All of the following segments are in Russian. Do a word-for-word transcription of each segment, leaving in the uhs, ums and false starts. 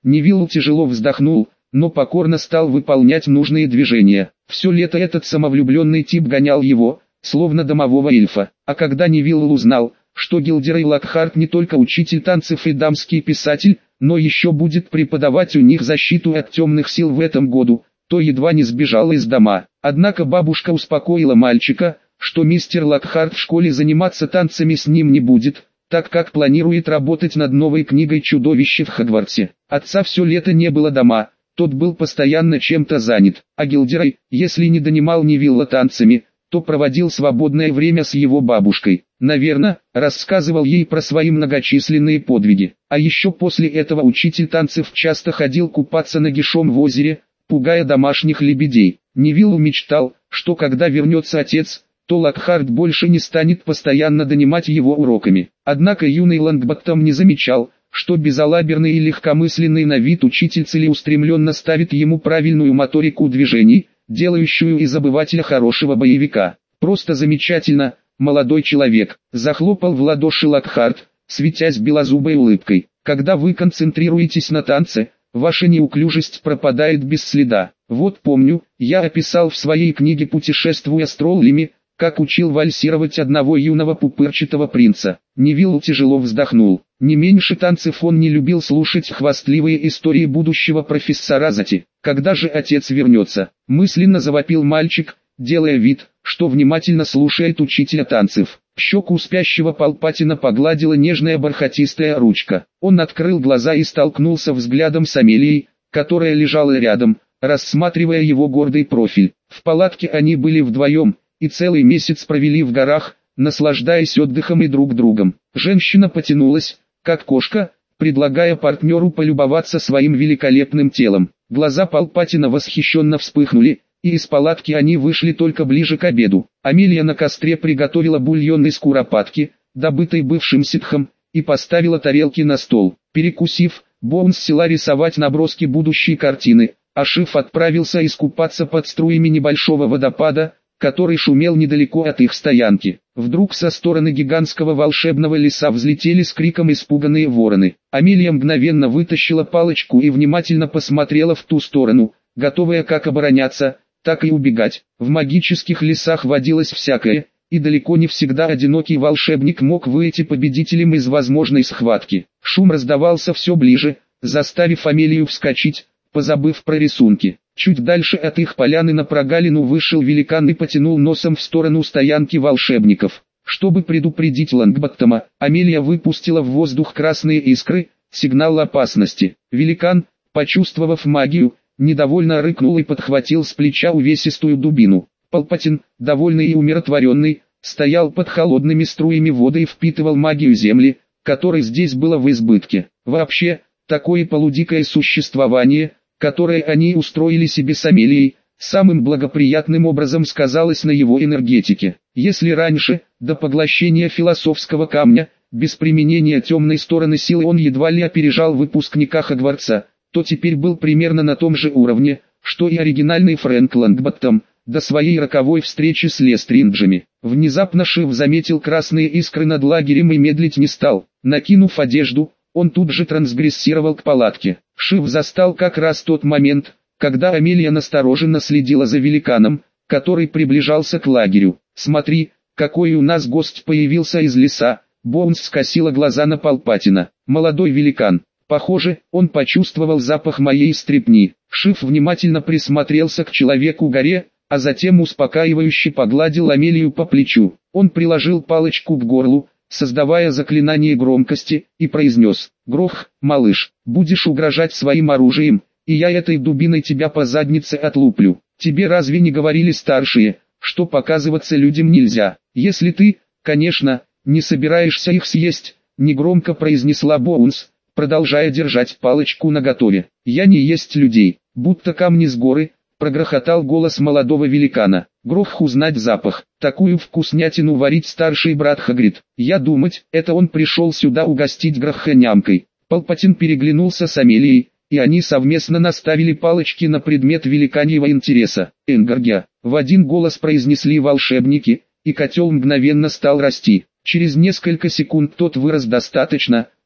Невилл тяжело вздохнул, но покорно стал выполнять нужные движения. Все лето этот самовлюбленный тип гонял его, словно домового эльфа. А когда Невилл узнал, что Гилдерей Локхарт не только учитель танцев и дамский писатель, но еще будет преподавать у них защиту от темных сил в этом году, то едва не сбежал из дома. Однако бабушка успокоила мальчика, что мистер Локхарт в школе заниматься танцами с ним не будет, так как планирует работать над новой книгой «Чудовище в Хогвартсе». Отца все лето не было дома, тот был постоянно чем-то занят, а Гилдерей, если не донимал Невилла танцами, то проводил свободное время с его бабушкой. Наверное, рассказывал ей про свои многочисленные подвиги. А еще после этого учитель танцев часто ходил купаться нагишом в озере, пугая домашних лебедей. Невилл мечтал, что когда вернется отец, то Локхарт больше не станет постоянно донимать его уроками. Однако юный Лонгботтом не замечал, что безалаберный и легкомысленный на вид учитель целеустремленно ставит ему правильную моторику движений, делающую из обывателя хорошего боевика. Просто замечательно, молодой человек, захлопал в ладоши Локхарт, светясь белозубой улыбкой. Когда вы концентрируетесь на танце, ваша неуклюжесть пропадает без следа. Вот помню, я описал в своей книге «Путешествуя с троллями», как учил вальсировать одного юного пупырчатого принца. Невилл тяжело вздохнул. Не меньше танцев он не любил слушать хвастливые истории будущего профессора Зати. Когда же отец вернется? Мысленно завопил мальчик, делая вид, что внимательно слушает учителя танцев. Щеку спящего Палпатина погладила нежная бархатистая ручка. Он открыл глаза и столкнулся взглядом с Амелией, которая лежала рядом, рассматривая его гордый профиль. В палатке они были вдвоем, и целый месяц провели в горах, наслаждаясь отдыхом и друг другом. Женщина потянулась, как кошка, предлагая партнеру полюбоваться своим великолепным телом. Глаза Палпатина восхищенно вспыхнули, и из палатки они вышли только ближе к обеду. Амелия на костре приготовила бульон из куропатки, добытой бывшим ситхом, и поставила тарелки на стол. Перекусив, Боунс села рисовать наброски будущей картины, а Шиф отправился искупаться под струями небольшого водопада, который шумел недалеко от их стоянки. Вдруг со стороны гигантского волшебного леса взлетели с криком испуганные вороны. Амелия мгновенно вытащила палочку и внимательно посмотрела в ту сторону, готовая как обороняться, так и убегать. В магических лесах водилось всякое, и далеко не всегда одинокий волшебник мог выйти победителем из возможной схватки. Шум раздавался все ближе, заставив Амелию вскочить, позабыв про рисунки. Чуть дальше от их поляны на прогалину вышел великан и потянул носом в сторону стоянки волшебников. Чтобы предупредить Лонгботтома, Амелия выпустила в воздух красные искры, сигнал опасности. Великан, почувствовав магию, недовольно рыкнул и подхватил с плеча увесистую дубину. Палпатин, довольный и умиротворенный, стоял под холодными струями воды и впитывал магию земли, которой здесь было в избытке. Вообще, такое полудикое существование, которое они устроили себе с Амелией, самым благоприятным образом сказалось на его энергетике. Если раньше, до поглощения философского камня, без применения темной стороны силы он едва ли опережал выпускника Хогвартса, то теперь был примерно на том же уровне, что и оригинальный Фрэнк Лонгботтом, до своей роковой встречи с Лестринджами. Внезапно Шиф заметил красные искры над лагерем и медлить не стал. Накинув одежду, он тут же трансгрессировал к палатке. Шиф застал как раз тот момент, когда Амелия настороженно следила за великаном, который приближался к лагерю. «Смотри, какой у нас гость появился из леса!» Боунс скосила глаза на Палпатина. «Молодой великан. Похоже, он почувствовал запах моей стрепни». Шиф внимательно присмотрелся к человеку-горе, а затем успокаивающе погладил Амелию по плечу. Он приложил палочку к горлу, создавая заклинание громкости, и произнес: «Грох, малыш, будешь угрожать своим оружием, и я этой дубиной тебя по заднице отлуплю. Тебе разве не говорили старшие, что показываться людям нельзя? Если ты, конечно, не собираешься их съесть», — негромко произнесла Боунс, продолжая держать палочку наготове. «Я не есть людей, будто камни с горы», — прогрохотал голос молодого великана. «Грох узнать запах, такую вкуснятину варить старший брат Хагрид. Я думать, это он пришел сюда угостить Гроха нямкой». Палпатин переглянулся с Амелией, и они совместно наставили палочки на предмет великаньего интереса. «Энгаргия», — в один голос произнесли волшебники, и котел мгновенно стал расти. Через несколько секунд тот вырос достаточно,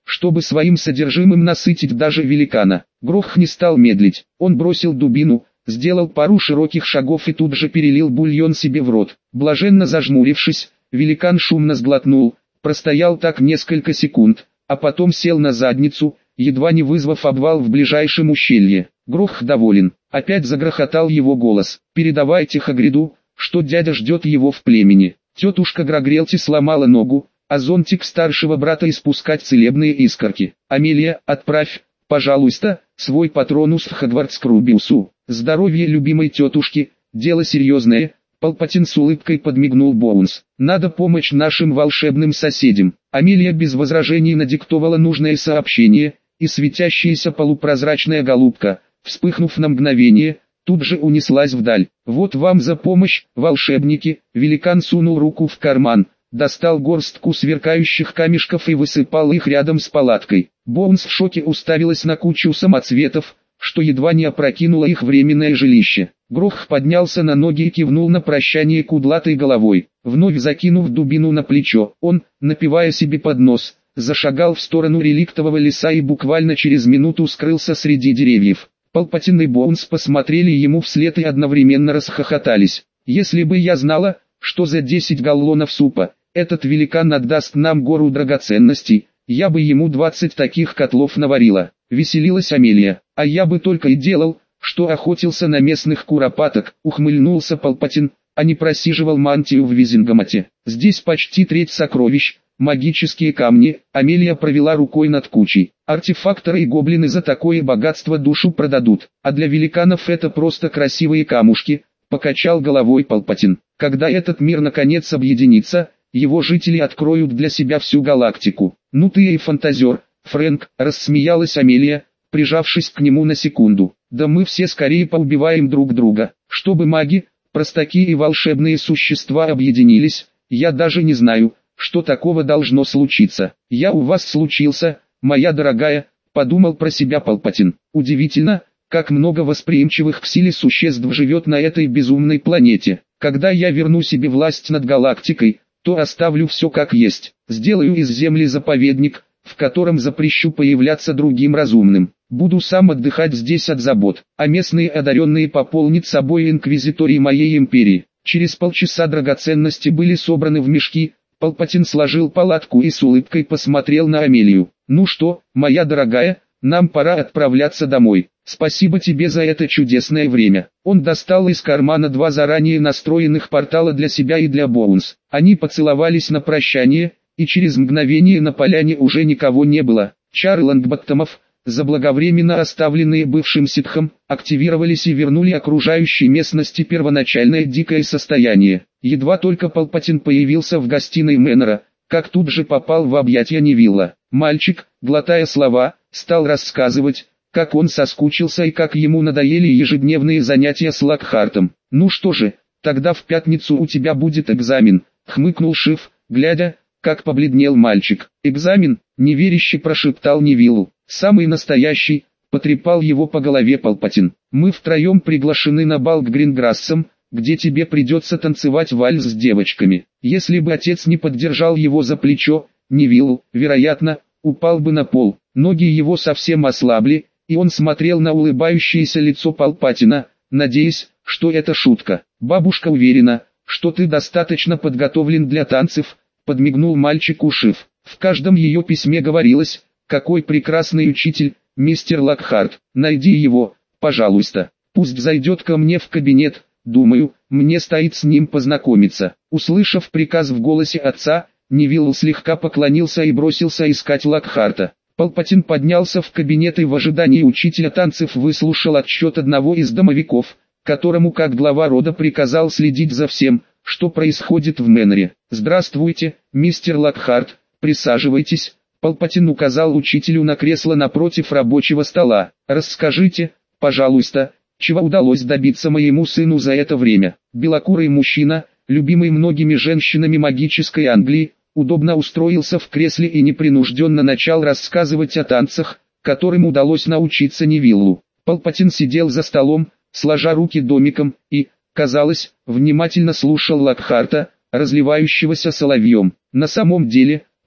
чтобы своим содержимым насытить даже великана. Грох не стал медлить, он бросил дубину, сделал пару широких шагов и тут же перелил бульон себе в рот. Блаженно зажмурившись, великан шумно сглотнул, простоял так несколько секунд, а потом сел на задницу, едва не вызвав обвал в ближайшем ущелье. Грох доволен, опять загрохотал его голос. «Передавайте Хагриду, что дядя ждет его в племени». Тетушка Грагрелти сломала ногу, а зонтик старшего брата испускать целебные искорки. «Амелия, отправь, пожалуйста, свой патронус в Хогвартс к Рубиусу. Здоровье любимой тетушки, дело серьезное». Палпатин с улыбкой подмигнул Боунс. «Надо помочь нашим волшебным соседям». Амелия без возражений надиктовала нужное сообщение, и светящаяся полупрозрачная голубка, вспыхнув на мгновение, тут же унеслась вдаль. «Вот вам за помощь, волшебники!» Великан сунул руку в карман, достал горстку сверкающих камешков и высыпал их рядом с палаткой. Боунс в шоке уставилась на кучу самоцветов, что едва не опрокинуло их временное жилище. Грох поднялся на ноги и кивнул на прощание кудлатой головой. Вновь закинув дубину на плечо, он, напевая себе под нос, зашагал в сторону реликтового леса и буквально через минуту скрылся среди деревьев. Палпатин и Боунс посмотрели ему вслед и одновременно расхохотались. «Если бы я знала, что за десять галлонов супа этот великан отдаст нам гору драгоценностей, я бы ему двадцать таких котлов наварила», — веселилась Амелия. «А я бы только и делал, что охотился на местных куропаток», — ухмыльнулся Палпатин, а не просиживал мантию в Визингамате. «Здесь почти треть сокровищ, магические камни». Амелия провела рукой над кучей. «Артефакторы и гоблины за такое богатство душу продадут, а для великанов это просто красивые камушки», — покачал головой Палпатин. «Когда этот мир наконец объединится, его жители откроют для себя всю галактику». «Ну ты и фантазер, Фрэнк», — рассмеялась Амелия, прижавшись к нему на секунду. «Да мы все скорее поубиваем друг друга, чтобы маги, простаки и волшебные существа объединились. Я даже не знаю, что такого должно случиться. Я у вас случился, моя дорогая», — подумал про себя Палпатин. «Удивительно, как много восприимчивых к силе существ живет на этой безумной планете. Когда я верну себе власть над галактикой, то оставлю все как есть. Сделаю из земли заповедник, в котором запрещу появляться другим разумным. Буду сам отдыхать здесь от забот, а местные одаренные пополнят собой инквизитории моей империи». Через полчаса драгоценности были собраны в мешки. Палпатин сложил палатку и с улыбкой посмотрел на Амелию. «Ну что, моя дорогая, нам пора отправляться домой. Спасибо тебе за это чудесное время». Он достал из кармана два заранее настроенных портала для себя и для Боунс. Они поцеловались на прощание, и через мгновение на поляне уже никого не было. Чары Лонгботтомов, заблаговременно оставленные бывшим ситхом, активировались и вернули окружающей местности первоначальное дикое состояние. Едва только Палпатин появился в гостиной Мэннера, как тут же попал в объятия Невилла. Мальчик, глотая слова, стал рассказывать, как он соскучился и как ему надоели ежедневные занятия с Локхартом. «Ну что же, тогда в пятницу у тебя будет экзамен», — хмыкнул Шиф, глядя, как побледнел мальчик. «Экзамен?» — неверяще прошептал Невиллу. «Самый настоящий», — потрепал его по голове Палпатин. «Мы втроем приглашены на бал к Гринграссам, где тебе придется танцевать вальс с девочками». Если бы отец не поддержал его за плечо, Невилл, вероятно, упал бы на пол. Ноги его совсем ослабли, и он смотрел на улыбающееся лицо Палпатина, надеясь, что это шутка. «Бабушка уверена, что ты достаточно подготовлен для танцев», — подмигнул мальчику Шиф. В каждом ее письме говорилось: «Какой прекрасный учитель, мистер Локхарт, найди его, пожалуйста, пусть зайдет ко мне в кабинет, думаю, мне стоит с ним познакомиться». Услышав приказ в голосе отца, Невилл слегка поклонился и бросился искать Локхарта. Палпатин поднялся в кабинет и в ожидании учителя танцев выслушал отчет одного из домовиков, которому как глава рода приказал следить за всем, что происходит в Мэннере. «Здравствуйте, мистер Локхарт, присаживайтесь». Палпатин указал учителю на кресло напротив рабочего стола. «Расскажите, пожалуйста, чего удалось добиться моему сыну за это время?» Белокурый мужчина, любимый многими женщинами магической Англии, удобно устроился в кресле и непринужденно начал рассказывать о танцах, которым удалось научиться Невиллу. Палпатин сидел за столом, сложа руки домиком, и, казалось, внимательно слушал Локхарта, разливающегося соловьем. На самом деле,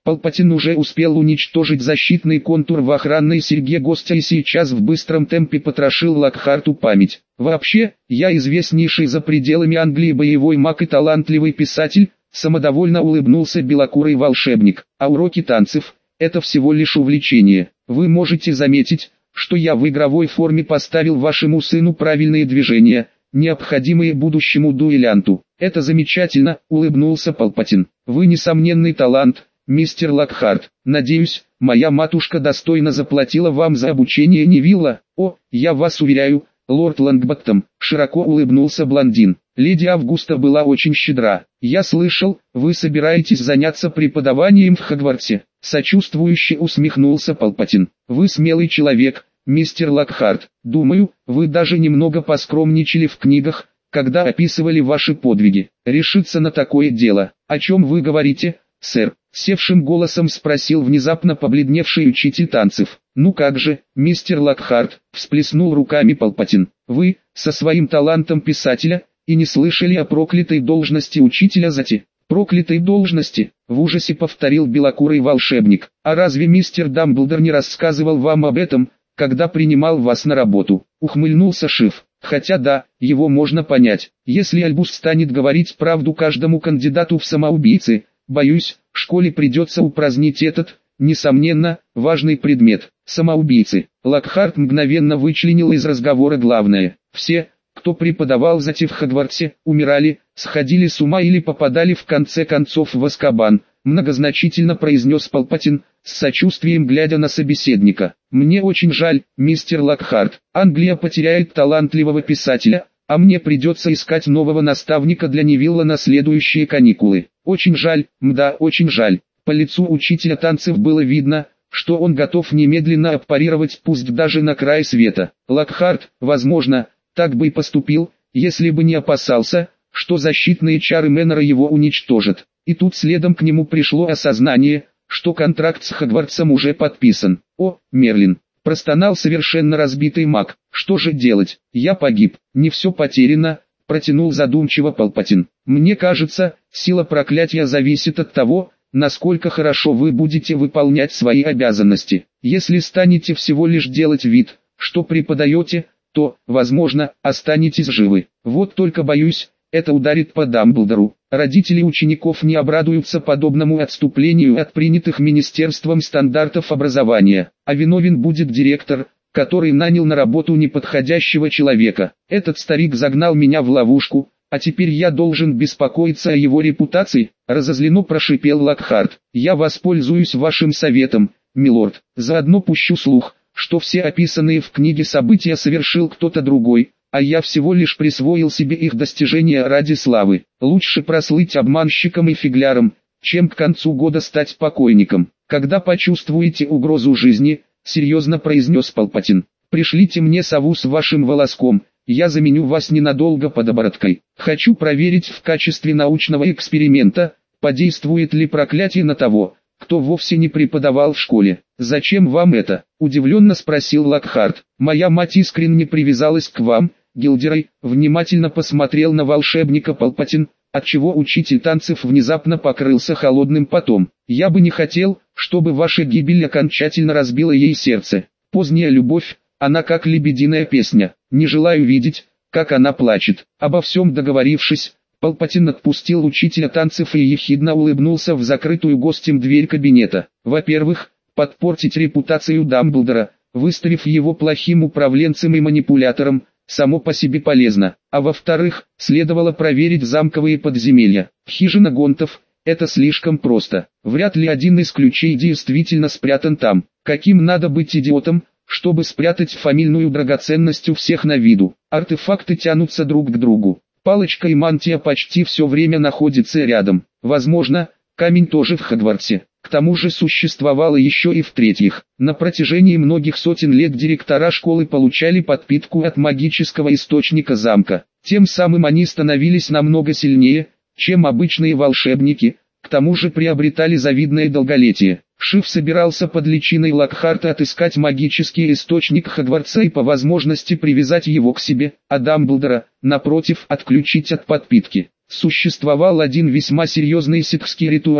Палпатин уже успел уничтожить защитный контур в охранной серьге гостя и сейчас в быстром темпе потрошил Локхарту память. Вообще, я известнейший за пределами Англии боевой маг и талантливый писатель, самодовольно улыбнулся белокурый волшебник. А уроки танцев – это всего лишь увлечение. Вы можете заметить, что я в игровой форме поставил вашему сыну правильные движения, необходимые будущему дуэлянту. Это замечательно, улыбнулся Палпатин. Вы несомненный талант, мистер Локхарт. Надеюсь, моя матушка достойно заплатила вам за обучение Невилла. О, я вас уверяю, лорд Лонгботтом, широко улыбнулся блондин. Леди Августа была очень щедра. Я слышал, вы собираетесь заняться преподаванием в Хогвартсе. Сочувствующе усмехнулся Палпатин. Вы смелый человек, мистер Локхарт. Думаю, вы даже немного поскромничали в книгах, когда описывали ваши подвиги. Решиться на такое дело. О чем вы говорите, сэр? Севшим голосом спросил внезапно побледневший учитель танцев. Ну как же, мистер Локхарт, всплеснул руками Палпатин. Вы, со своим талантом писателя, и не слышали о проклятой должности учителя Зати? Проклятой должности, в ужасе повторил белокурый волшебник. А разве мистер Дамблдор не рассказывал вам об этом, когда принимал вас на работу? Ухмыльнулся Шиф. Хотя да, его можно понять. Если Альбус станет говорить правду каждому кандидату в самоубийцы, боюсь, школе придется упразднить этот, несомненно, важный предмет. Самоубийцы. Локхарт мгновенно вычленил из разговора главное. Все, кто преподавал Зати в Хогвартсе, умирали, сходили с ума или попадали в конце концов в Азкабан, многозначительно произнес Палпатин, с сочувствием глядя на собеседника. Мне очень жаль, мистер Локхарт, Англия потеряет талантливого писателя, а мне придется искать нового наставника для Невилла на следующие каникулы. Очень жаль, мда, очень жаль. По лицу учителя танцев было видно, что он готов немедленно аппарировать, пусть даже на край света. Локхарт, возможно, так бы и поступил, если бы не опасался, что защитные чары Мэннера его уничтожат. И тут следом к нему пришло осознание, что контракт с Хогвартсом уже подписан. О, Мерлин, простонал совершенно разбитый маг. Что же делать? Я погиб. Не все потеряно, протянул задумчиво Палпатин. Мне кажется, сила проклятия зависит от того, насколько хорошо вы будете выполнять свои обязанности. Если станете всего лишь делать вид, что преподаете, то, возможно, останетесь живы. Вот только боюсь, это ударит по Дамблдору. Родители учеников не обрадуются подобному отступлению от принятых министерством стандартов образования, а виновен будет директор, который нанял на работу неподходящего человека. Этот старик загнал меня в ловушку, а теперь я должен беспокоиться о его репутации, разозленно прошипел Локхарт. Я воспользуюсь вашим советом, милорд, заодно пущу слух, что все описанные в книге события совершил кто-то другой, а я всего лишь присвоил себе их достижения ради славы. Лучше прослыть обманщиком и фигляром, чем к концу года стать покойником. Когда почувствуете угрозу жизни, серьезно произнес Палпатин, пришлите мне сову с вашим волоском, я заменю вас ненадолго под обороткой. Хочу проверить в качестве научного эксперимента, подействует ли проклятие на того, кто вовсе не преподавал в школе. Зачем вам это? Удивленно спросил Локхарт. Моя мать искренне привязалась к вам, Гилдерой, внимательно посмотрел на волшебника Палпатин, отчего учитель танцев внезапно покрылся холодным потом. Я бы не хотел, чтобы ваша гибель окончательно разбила ей сердце. Поздняя любовь, она как лебединая песня. Не желаю видеть, как она плачет. Обо всем договорившись, Палпатин отпустил учителя танцев и ехидно улыбнулся в закрытую гостем дверь кабинета. Во-первых, подпортить репутацию Дамблдора, выставив его плохим управленцем и манипулятором, само по себе полезно. А во-вторых, следовало проверить замковые подземелья. Хижина гонтов – это слишком просто. Вряд ли один из ключей действительно спрятан там. Каким надо быть идиотом, чтобы спрятать фамильную драгоценность у всех на виду? Артефакты тянутся друг к другу. Палочка и мантия почти все время находятся рядом. Возможно, камень тоже в Хогвартсе. К тому же существовало еще и в-третьих. На протяжении многих сотен лет директора школы получали подпитку от магического источника замка. Тем самым они становились намного сильнее, чем обычные волшебники, к тому же приобретали завидное долголетие. Шиф собирался под личиной Локхарта отыскать магический источник Хогвартса и по возможности привязать его к себе, а Дамблдора, напротив, отключить от подпитки. Существовал один весьма серьезный ситхский ритуал,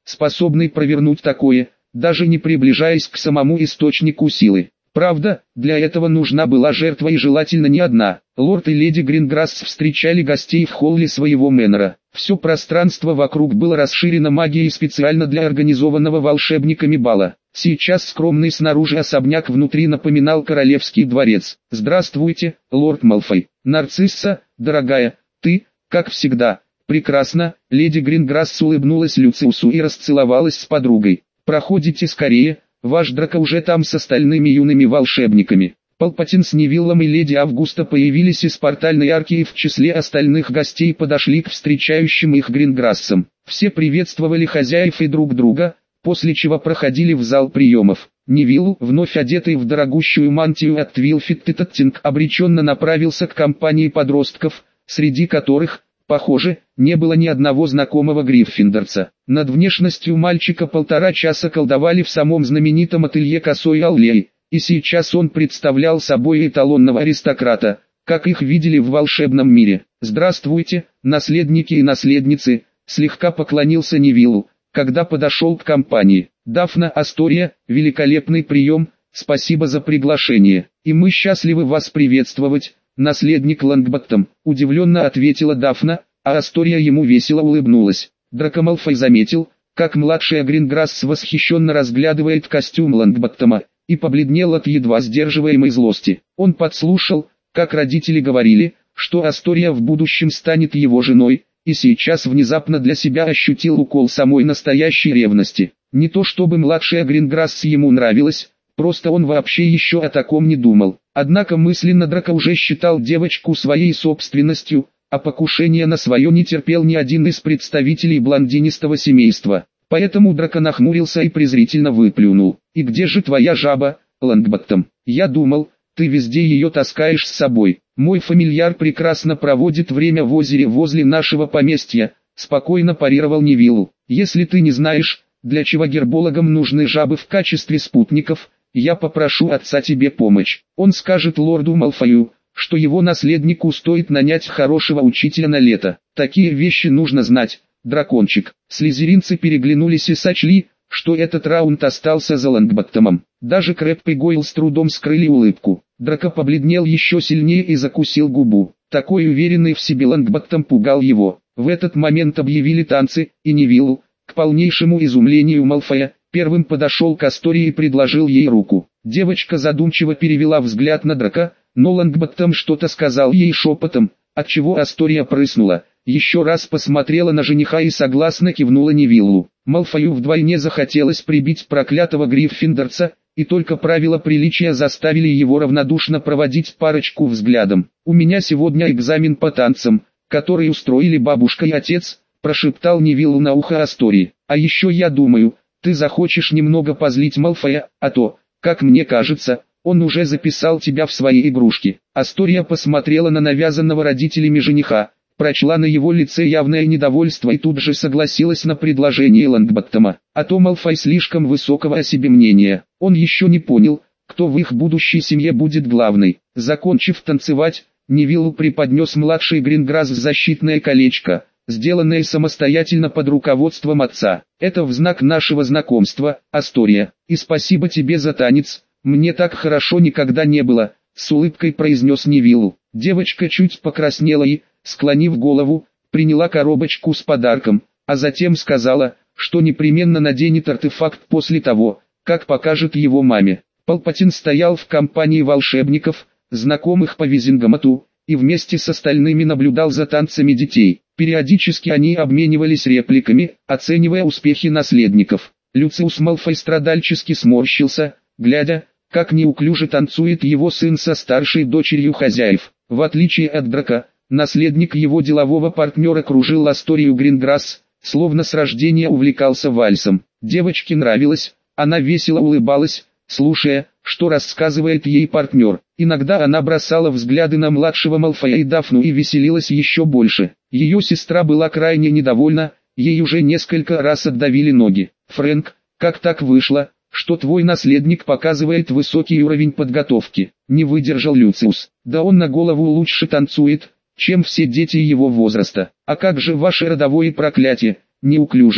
способный провернуть такое, даже не приближаясь к самому источнику силы. Правда, для этого нужна была жертва и желательно не одна. Лорд и леди Гринграсс встречали гостей в холле своего мэнора. Все пространство вокруг было расширено магией специально для организованного волшебниками бала. Сейчас скромный снаружи особняк внутри напоминал королевский дворец. «Здравствуйте, лорд Малфой. Нарцисса, дорогая, ты, как всегда, прекрасно». Леди Гринграсс улыбнулась Люциусу и расцеловалась с подругой. «Проходите скорее. Ваш Драко уже там с остальными юными волшебниками». Палпатин с Невиллом и леди Августа появились из портальной арки и в числе остальных гостей подошли к встречающим их Гринграссам. Все приветствовали хозяев и друг друга, после чего проходили в зал приемов. Невилл, вновь одетый в дорогущую мантию от Твилфит Теттинг, обреченно направился к компании подростков, среди которых, похоже, не было ни одного знакомого гриффиндорца. Над внешностью мальчика полтора часа колдовали в самом знаменитом ателье Косой Аллеи, и сейчас он представлял собой эталонного аристократа, как их видели в волшебном мире. «Здравствуйте, наследники и наследницы», слегка поклонился Невиллу, когда подошел к компании. «Дафна, Астория, великолепный прием, спасибо за приглашение, и мы счастливы вас приветствовать, наследник Лонгботтом», удивленно ответила Дафна, а Астория ему весело улыбнулась. Драко Малфой заметил, как младшая Гринграсс восхищенно разглядывает костюм Лонгботтома, и побледнел от едва сдерживаемой злости. Он подслушал, как родители говорили, что Астория в будущем станет его женой, и сейчас внезапно для себя ощутил укол самой настоящей ревности. Не то чтобы младшая Гринграсс ему нравилась, просто он вообще еще о таком не думал. Однако мысленно Драко уже считал девочку своей собственностью, а покушение на свое не терпел ни один из представителей блондинистого семейства. Поэтому Драко нахмурился и презрительно выплюнул. «И где же твоя жаба, Лонгботтом? Я думал, ты везде ее таскаешь с собой. Мой фамильяр прекрасно проводит время в озере возле нашего поместья», спокойно парировал Невилл. «Если ты не знаешь, для чего гербологам нужны жабы в качестве спутников, я попрошу отца тебе помочь. Он скажет лорду Малфою, что его наследнику стоит нанять хорошего учителя на лето. Такие вещи нужно знать, дракончик». Слизеринцы переглянулись и сочли, что этот раунд остался за Лонгботтомом. Даже Крэб и Гойл с трудом скрыли улыбку. Драко побледнел еще сильнее и закусил губу. Такой уверенный в себе Лонгботтом пугал его. В этот момент объявили танцы, и Невилл, к полнейшему изумлению Малфоя, первым подошел к Астории и предложил ей руку. Девочка задумчиво перевела взгляд на Драко, но Лонгботтом что-то сказал ей шепотом, отчего Астория прыснула. Еще раз посмотрела на жениха и согласно кивнула Невиллу. Малфою вдвойне захотелось прибить проклятого гриффиндорца, и только правила приличия заставили его равнодушно проводить парочку взглядом. «У меня сегодня экзамен по танцам, который устроили бабушка и отец», прошептал Невиллу на ухо Астории. «А еще я думаю, ты захочешь немного позлить Малфоя, а то, как мне кажется, он уже записал тебя в свои игрушки». Астория посмотрела на навязанного родителями жениха, прочла на его лице явное недовольство и тут же согласилась на предложение Лонгботтома. А то Малфой слишком высокого о себе мнения. Он еще не понял, кто в их будущей семье будет главный. Закончив танцевать, Невилл преподнес младшей Гринграсс защитное колечко, сделанное самостоятельно под руководством отца. «Это в знак нашего знакомства, Астория, и спасибо тебе за танец, мне так хорошо никогда не было», с улыбкой произнес Невилл. Девочка чуть покраснела и, склонив голову, приняла коробочку с подарком, а затем сказала, что непременно наденет артефакт после того, как покажет его маме. Палпатин стоял в компании волшебников, знакомых по Визингамату, и вместе с остальными наблюдал за танцами детей. Периодически они обменивались репликами, оценивая успехи наследников. Люциус Малфой страдальчески сморщился, глядя, как неуклюже танцует его сын со старшей дочерью хозяев. В отличие от Драко, наследник его делового партнера кружил Асторию Гринграсс, словно с рождения увлекался вальсом. Девочке нравилось, она весело улыбалась, слушая, что рассказывает ей партнер. Иногда она бросала взгляды на младшего Малфоя и Дафну и веселилась еще больше. Ее сестра была крайне недовольна, ей уже несколько раз отдавили ноги. «Фрэнк, как так вышло, что твой наследник показывает высокий уровень подготовки?» Не выдержал Люциус. «Да он на голову лучше танцует, чем все дети его возраста. А как же ваше родовое проклятие, неуклюжесть?»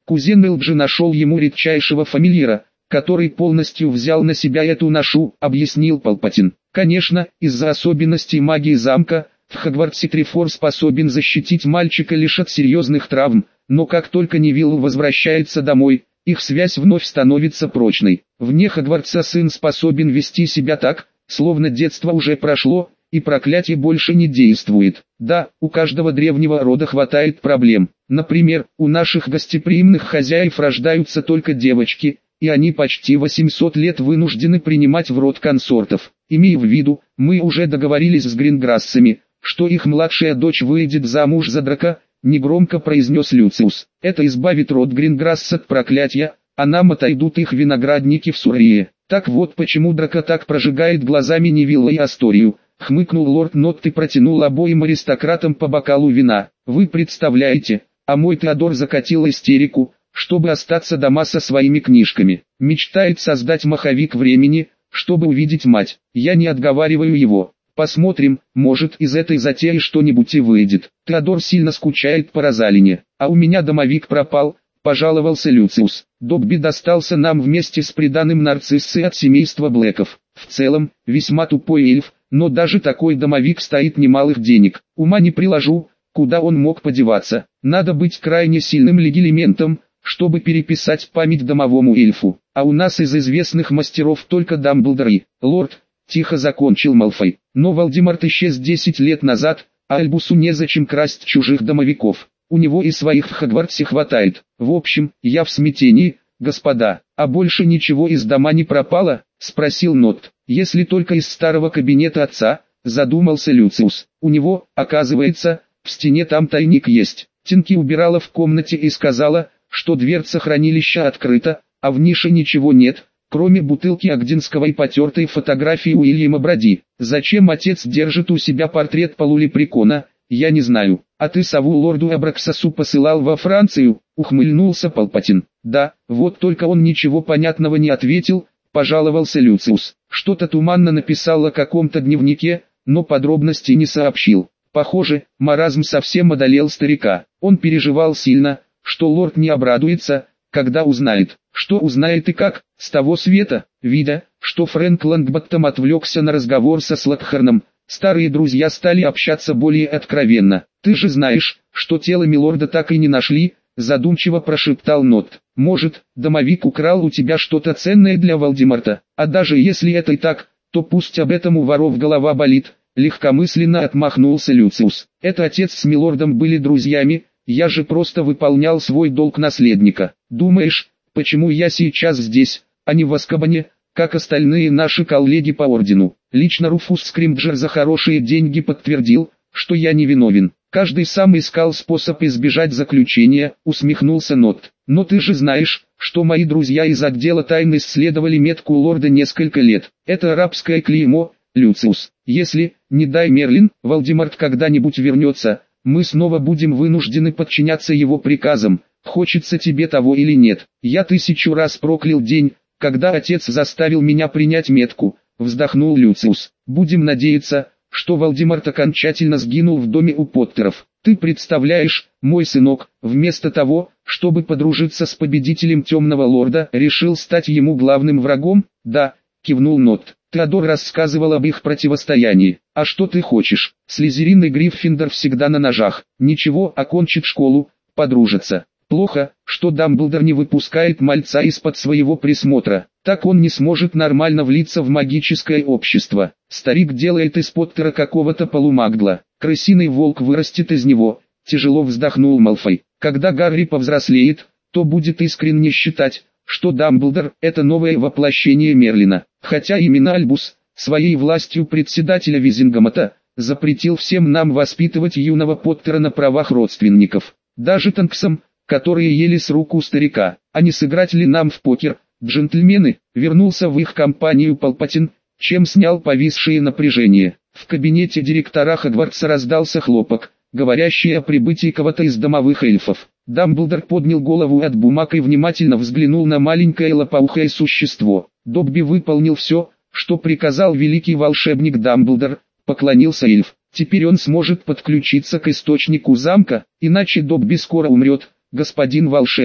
Кузен Элджи нашел ему редчайшего фамильяра, который полностью взял на себя эту ношу, объяснил Палпатин. Конечно, из-за особенностей магии замка, в Хогвартсе Трифор способен защитить мальчика лишь от серьезных травм, но как только Невилл возвращается домой, их связь вновь становится прочной. Вне Хогвартса сын способен вести себя так, словно детство уже прошло, и проклятие больше не действует. Да, у каждого древнего рода хватает проблем. Например, у наших гостеприимных хозяев рождаются только девочки, и они почти восемьсот лет вынуждены принимать в род консортов. Имея в виду, мы уже договорились с Гринграссами, что их младшая дочь выйдет замуж за Драко, негромко произнес Люциус. Это избавит род Гринграсс от проклятия, а нам отойдут их виноградники в Суррее. Так вот почему Драко так прожигает глазами Невилла и Асторию, хмыкнул лорд Нотт и протянул обоим аристократам по бокалу вина. Вы представляете, а мой Теодор закатил истерику, чтобы остаться дома со своими книжками. Мечтает создать маховик времени, чтобы увидеть мать. Я не отговариваю его. Посмотрим, может из этой затеи что-нибудь и выйдет. Теодор сильно скучает по Розалине. А у меня домовик пропал, пожаловался Люциус. Добби достался нам вместе с приданым нарциссы от семейства Блэков. В целом, весьма тупой эльф, но даже такой домовик стоит немалых денег. Ума не приложу, куда он мог подеваться. Надо быть крайне сильным легилементом, чтобы переписать память домовому эльфу. А у нас из известных мастеров только Дамблдор и лорд, тихо закончил Малфой. Но Волдеморт исчез десять лет назад, а Альбусу незачем красть чужих домовиков. У него и своих в Хогвартсе хватает. В общем, я в смятении, господа. А больше ничего из дома не пропало? Спросил Нотт. Если только из старого кабинета отца, задумался Люциус. У него, оказывается, в стене там тайник есть. Тинки убирала в комнате и сказала, что дверца хранилища открыта, а в нише ничего нет, кроме бутылки Агдинского и потертой фотографии Уильяма Броди. Зачем отец держит у себя портрет полулепрекона, я не знаю. А ты сову лорду Абраксасу посылал во Францию, ухмыльнулся Палпатин. Да, вот только он ничего понятного не ответил, пожаловался Люциус. Что-то туманно написал о каком-то дневнике, но подробностей не сообщил. Похоже, маразм совсем одолел старика. Он переживал сильно, что лорд не обрадуется, когда узнает. Что узнает и как, с того света, видя, что Фрэнк Лонгботтом отвлекся на разговор со Слокхорном, старые друзья стали общаться более откровенно. «Ты же знаешь, что тело милорда так и не нашли», задумчиво прошептал Нотт. «Может, домовик украл у тебя что-то ценное для Волдеморта, а даже если это и так, то пусть об этом у воров голова болит», легкомысленно отмахнулся Люциус. «Это отец с милордом были друзьями, я же просто выполнял свой долг наследника. Думаешь, почему я сейчас здесь, а не в Азкабане, как остальные наши коллеги по ордену?» Лично Руфус Скримджер за хорошие деньги подтвердил, что я не виновен. Каждый сам искал способ избежать заключения, усмехнулся Нотт. Но ты же знаешь, что мои друзья из отдела тайн исследовали метку лорда несколько лет. Это арабское клеймо, Люциус. Если, не дай Мерлин, Волдеморт когда-нибудь вернется, мы снова будем вынуждены подчиняться его приказам, хочется тебе того или нет. Я тысячу раз проклял день, когда отец заставил меня принять метку, вздохнул Люциус. Будем надеяться, что Волдеморт окончательно сгинул в доме у Поттеров. Ты представляешь, мой сынок, вместо того, чтобы подружиться с победителем Темного Лорда, решил стать ему главным врагом? Да, кивнул Нотт. Теодор рассказывал об их противостоянии. А что ты хочешь? Слизерин и Гриффиндор всегда на ножах. Ничего, окончит школу, подружатся. Плохо, что Дамблдор не выпускает мальца из-под своего присмотра. Так он не сможет нормально влиться в магическое общество. Старик делает из Поттера какого-то полумагла. Крысиный волк вырастет из него. Тяжело вздохнул Малфой. Когда Гарри повзрослеет, то будет искренне считать, что Дамблдор – это новое воплощение Мерлина. Хотя именно Альбус, своей властью председателя Визингомота, запретил всем нам воспитывать юного Поттера на правах родственников. Даже Тонксам, которые ели с рук у старика. А не сыграть ли нам в покер, джентльмены? Вернулся в их компанию Палпатин, чем снял повисшее напряжение. В кабинете директора Хогвартса раздался хлопок, говорящий о прибытии кого-то из домовых эльфов. Дамблдор поднял голову от бумаг и внимательно взглянул на маленькое лопоухое существо. Добби выполнил все, что приказал великий волшебник Дамблдор, поклонился эльф. Теперь он сможет подключиться к источнику замка, иначе Добби скоро умрет. «Господин волшебник», —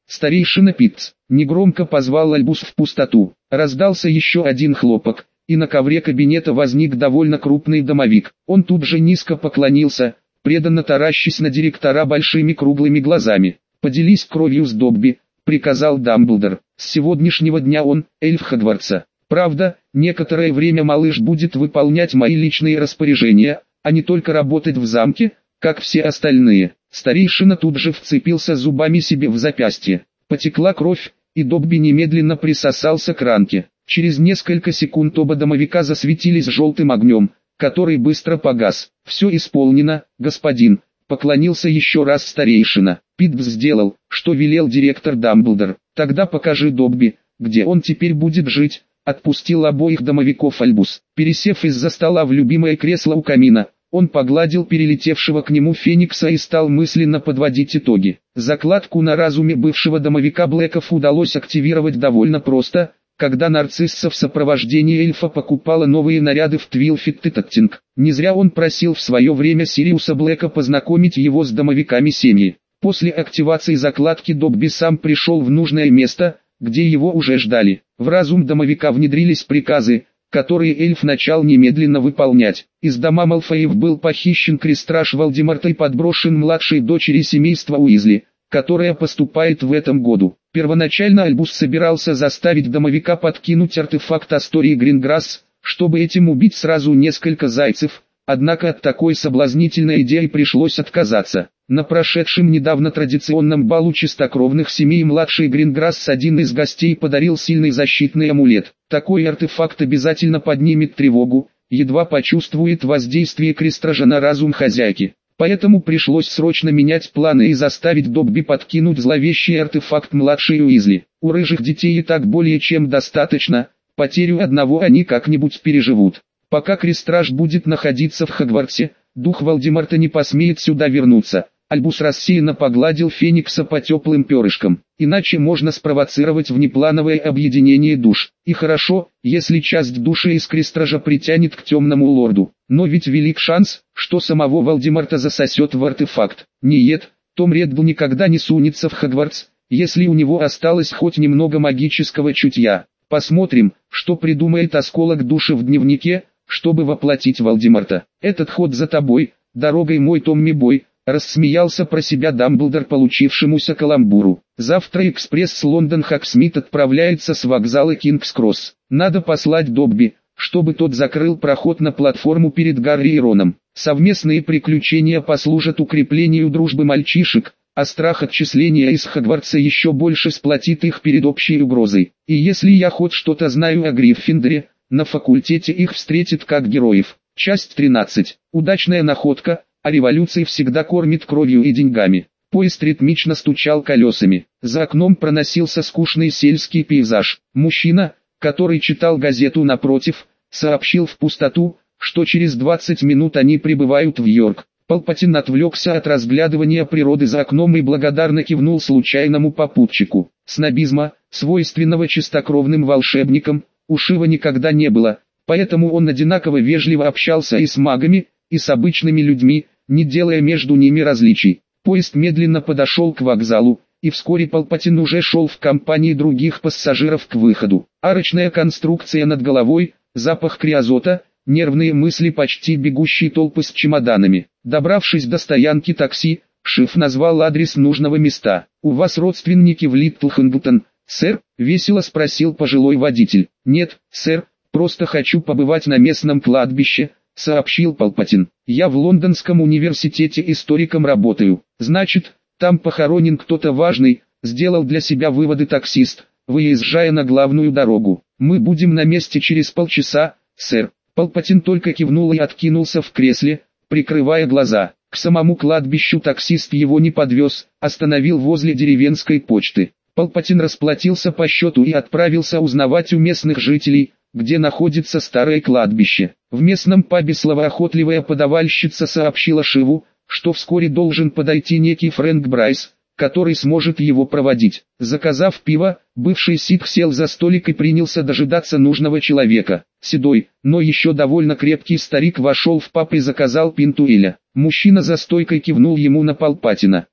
Старейшина Питц. Негромко позвал Альбус в пустоту. Раздался еще один хлопок, и на ковре кабинета возник довольно крупный домовик. Он тут же низко поклонился, преданно таращась на директора большими круглыми глазами. «Поделись кровью с Добби», — приказал Дамблдор. «С сегодняшнего дня он — эльф Хогвартса. Правда, некоторое время малыш будет выполнять мои личные распоряжения, а не только работать в замке, как все остальные». Старейшина тут же вцепился зубами себе в запястье. Потекла кровь, и Добби немедленно присосался к ранке. Через несколько секунд оба домовика засветились желтым огнем, который быстро погас. «Все исполнено, господин», — поклонился еще раз старейшина. Питбс сделал, что велел директор Дамблдор. «Тогда покажи Добби, где он теперь будет жить», — отпустил обоих домовиков Альбус. Пересев из-за стола в любимое кресло у камина, он погладил перелетевшего к нему Феникса и стал мысленно подводить итоги. Закладку на разуме бывшего домовика Блэков удалось активировать довольно просто, когда нарцисса в сопровождении эльфа покупала новые наряды в Твилфит Титаттинг. Не зря он просил в свое время Сириуса Блэка познакомить его с домовиками семьи. После активации закладки Добби сам пришел в нужное место, где его уже ждали. В разум домовика внедрились приказы, которые эльф начал немедленно выполнять. Из дома Малфоев был похищен крестраж Волдеморта и подброшен младшей дочери семейства Уизли, которая поступает в этом году. Первоначально Альбус собирался заставить домовика подкинуть артефакт Астории Гринграсс, чтобы этим убить сразу несколько зайцев, однако от такой соблазнительной идеи пришлось отказаться. На прошедшем недавно традиционном балу чистокровных семей младший Гринграсс один из гостей подарил сильный защитный амулет. Такой артефакт обязательно поднимет тревогу, едва почувствует воздействие крестража на разум хозяйки. Поэтому пришлось срочно менять планы и заставить Добби подкинуть зловещий артефакт младшей Уизли. У рыжих детей и так более чем достаточно, потерю одного они как-нибудь переживут. Пока крестраж будет находиться в Хогвартсе, дух Волдеморта не посмеет сюда вернуться. Альбус рассеянно погладил Феникса по теплым перышкам. Иначе можно спровоцировать внеплановое объединение душ. И хорошо, если часть души из крестража притянет к темному лорду. Но ведь велик шанс, что самого Волдеморта засосет в артефакт. Нет, Том Реддл никогда не сунется в Хогвартс, если у него осталось хоть немного магического чутья. Посмотрим, что придумает осколок души в дневнике, чтобы воплотить Волдеморта. Этот ход за тобой, дорогой мой Томми Бой. Рассмеялся про себя Дамблдор получившемуся каламбуру. Завтра экспресс с Лондон-Хоксмит отправляется с вокзала Кингс-Кросс. Надо послать Добби, чтобы тот закрыл проход на платформу перед Гарри и Роном. Совместные приключения послужат укреплению дружбы мальчишек, а страх отчисления из Хогвартса еще больше сплотит их перед общей угрозой. И если я хоть что-то знаю о Гриффиндоре, на факультете их встретят как героев. Часть тринадцать. Удачная находка. А революция всегда кормит кровью и деньгами. Поезд ритмично стучал колесами. За окном проносился скучный сельский пейзаж. Мужчина, который читал газету напротив, сообщил в пустоту, что через двадцать минут они прибывают в Йорк. Палпатин отвлекся от разглядывания природы за окном и благодарно кивнул случайному попутчику. Снобизма, свойственного чистокровным волшебникам, у Шива никогда не было, поэтому он одинаково вежливо общался и с магами, и с обычными людьми, не делая между ними различий. Поезд медленно подошел к вокзалу, и вскоре Палпатин уже шел в компании других пассажиров к выходу. Арочная конструкция над головой, запах криозота, нервные мысли почти бегущие толпы с чемоданами. Добравшись до стоянки такси, Шиф назвал адрес нужного места. «У вас родственники в Литтлхэмптон, сэр?» — весело спросил пожилой водитель. «Нет, сэр, просто хочу побывать на местном кладбище», — сообщил Палпатин. «Я в Лондонском университете историком работаю. Значит, там похоронен кто-то важный», — сделал для себя выводы таксист, выезжая на главную дорогу. «Мы будем на месте через полчаса, сэр». Палпатин только кивнул и откинулся в кресле, прикрывая глаза. К самому кладбищу таксист его не подвез, остановил возле деревенской почты. Палпатин расплатился по счету и отправился узнавать у местных жителей, где находится старое кладбище. В местном пабе словоохотливая подавальщица сообщила Шиву, что вскоре должен подойти некий Фрэнк Брайс, который сможет его проводить. Заказав пиво, бывший ситх сел за столик и принялся дожидаться нужного человека. Седой, но еще довольно крепкий старик вошел в паб и заказал пинту эля. Мужчина за стойкой кивнул ему на Палпатина.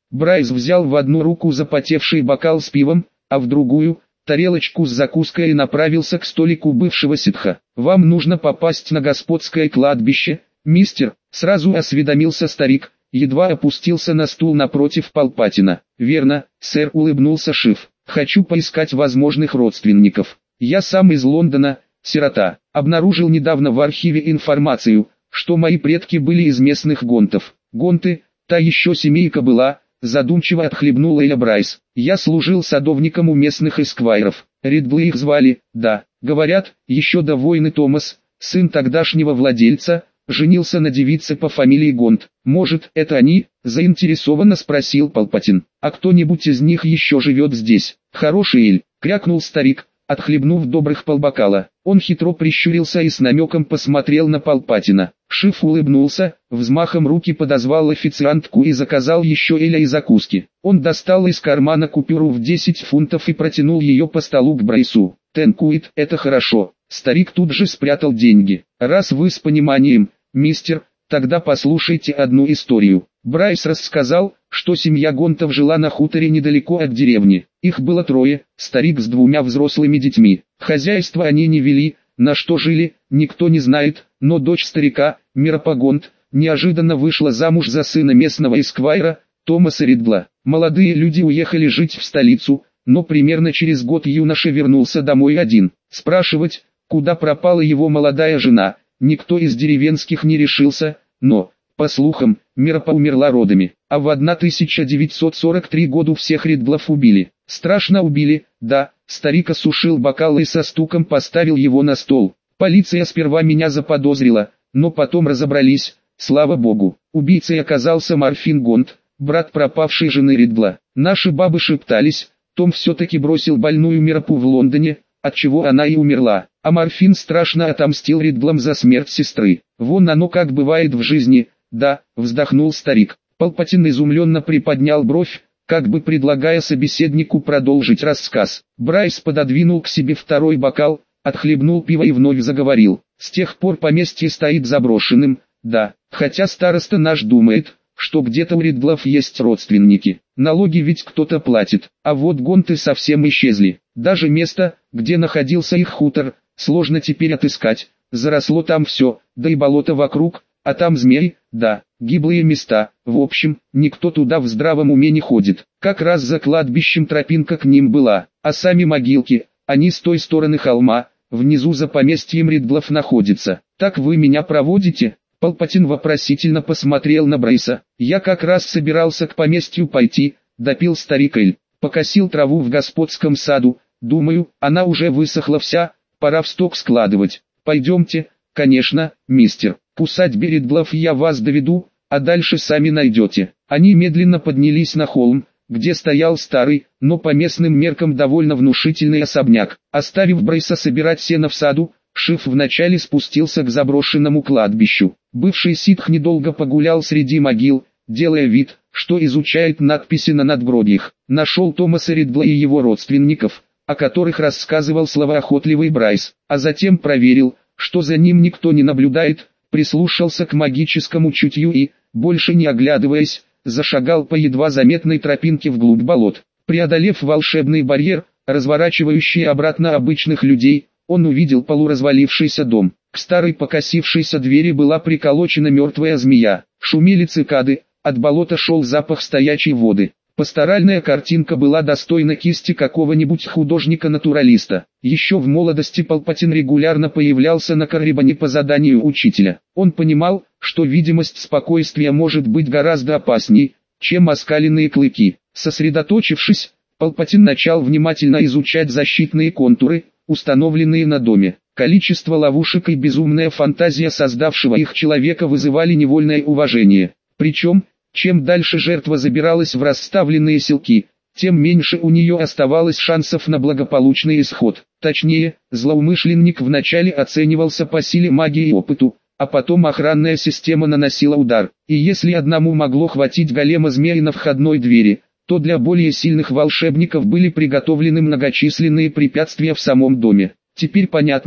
Брайс взял в одну руку запотевший бокал с пивом, а в другую – тарелочку с закуской и направился к столику бывшего ситха. «Вам нужно попасть на господское кладбище, мистер», – сразу осведомился старик, едва опустился на стул напротив Палпатина. «Верно, сэр», – улыбнулся Шиф. «Хочу поискать возможных родственников. Я сам из Лондона, сирота. Обнаружил недавно в архиве информацию, что мои предки были из местных гонтов. Гонты, та еще семейка была», – задумчиво отхлебнул Эля Брайс. «Я служил садовником у местных эсквайров. Риддлы их звали, да. Говорят, еще до войны Томас, сын тогдашнего владельца, женился на девице по фамилии Гонт. Может, это они?» – заинтересованно спросил Палпатин. «А кто-нибудь из них еще живет здесь?» «Хороший эль», – крякнул старик, отхлебнув добрых полбокала. Он хитро прищурился и с намеком посмотрел на Палпатина. Шиф улыбнулся, взмахом руки подозвал официантку и заказал еще эля и закуски. Он достал из кармана купюру в десять фунтов и протянул ее по столу к Брайсу. «Тенкуит, это хорошо». Старик тут же спрятал деньги. «Раз вы с пониманием, мистер, тогда послушайте одну историю». Брайс рассказал, что семья Гонтов жила на хуторе недалеко от деревни. Их было трое, старик с двумя взрослыми детьми. Хозяйство они не вели, на что жили, никто не знает, но дочь старика, Миропа Гонт, неожиданно вышла замуж за сына местного эсквайра, Томаса Риддла. Молодые люди уехали жить в столицу, но примерно через год юноша вернулся домой один. Спрашивать, куда пропала его молодая жена, никто из деревенских не решился, но, по слухам, Миропа умерла родами, а в тысяча девятьсот сорок третьем году всех Риддлов убили. Страшно убили, да. Старик осушил бокал и со стуком поставил его на стол. Полиция сперва меня заподозрила, но потом разобрались, слава богу. Убийцей оказался Марфин Гонт, брат пропавшей жены Риддла. Наши бабы шептались, Том все-таки бросил больную Миропу в Лондоне, отчего она и умерла. А Марфин страшно отомстил Риддлам за смерть сестры. Вон оно как бывает в жизни, да, вздохнул старик. Палпатин изумленно приподнял бровь, как бы предлагая собеседнику продолжить рассказ. Брайс пододвинул к себе второй бокал, отхлебнул пиво и вновь заговорил. С тех пор поместье стоит заброшенным, да, хотя староста наш думает, что где-то у Риддлов есть родственники. Налоги ведь кто-то платит, а вот Гонты совсем исчезли. Даже место, где находился их хутор, сложно теперь отыскать, заросло там все, да и болото вокруг, а там змеи, да, гиблые места. В общем, никто туда в здравом уме не ходит. Как раз за кладбищем тропинка к ним была, а сами могилки, они с той стороны холма, внизу за поместьем Риддлов находятся. Так вы меня проводите?» Палпатин вопросительно посмотрел на Брайса. «Я как раз собирался к поместью пойти», — допил старик эль. «Покосил траву в господском саду, думаю, она уже высохла вся, пора в сток складывать. Пойдемте?» «Конечно, мистер. К усадьбе Риддлов я вас доведу, а дальше сами найдете». Они медленно поднялись на холм, где стоял старый, но по местным меркам довольно внушительный особняк. Оставив Брайса собирать сено в саду, Шиф вначале спустился к заброшенному кладбищу. Бывший ситх недолго погулял среди могил, делая вид, что изучает надписи на надгробиях. Нашел Томаса Риддла и его родственников, о которых рассказывал словоохотливый Брайс, а затем проверил, что за ним никто не наблюдает, прислушался к магическому чутью и, больше не оглядываясь, зашагал по едва заметной тропинке вглубь болот. Преодолев волшебный барьер, разворачивающий обратно обычных людей, он увидел полуразвалившийся дом. К старой покосившейся двери была приколочена мертвая змея. Шумели цикады, от болота шел запах стоячей воды. Пасторальная картинка была достойна кисти какого-нибудь художника-натуралиста. Еще в молодости Палпатин регулярно появлялся на Каррибане по заданию учителя. Он понимал, что видимость спокойствия может быть гораздо опасней, чем оскаленные клыки. Сосредоточившись, Палпатин начал внимательно изучать защитные контуры, установленные на доме. Количество ловушек и безумная фантазия создавшего их человека вызывали невольное уважение. Причем, чем дальше жертва забиралась в расставленные селки, тем меньше у нее оставалось шансов на благополучный исход. Точнее, злоумышленник вначале оценивался по силе магии и опыту, а потом охранная система наносила удар. И если одному могло хватить голема змеи на входной двери, то для более сильных волшебников были приготовлены многочисленные препятствия в самом доме. Теперь понятно,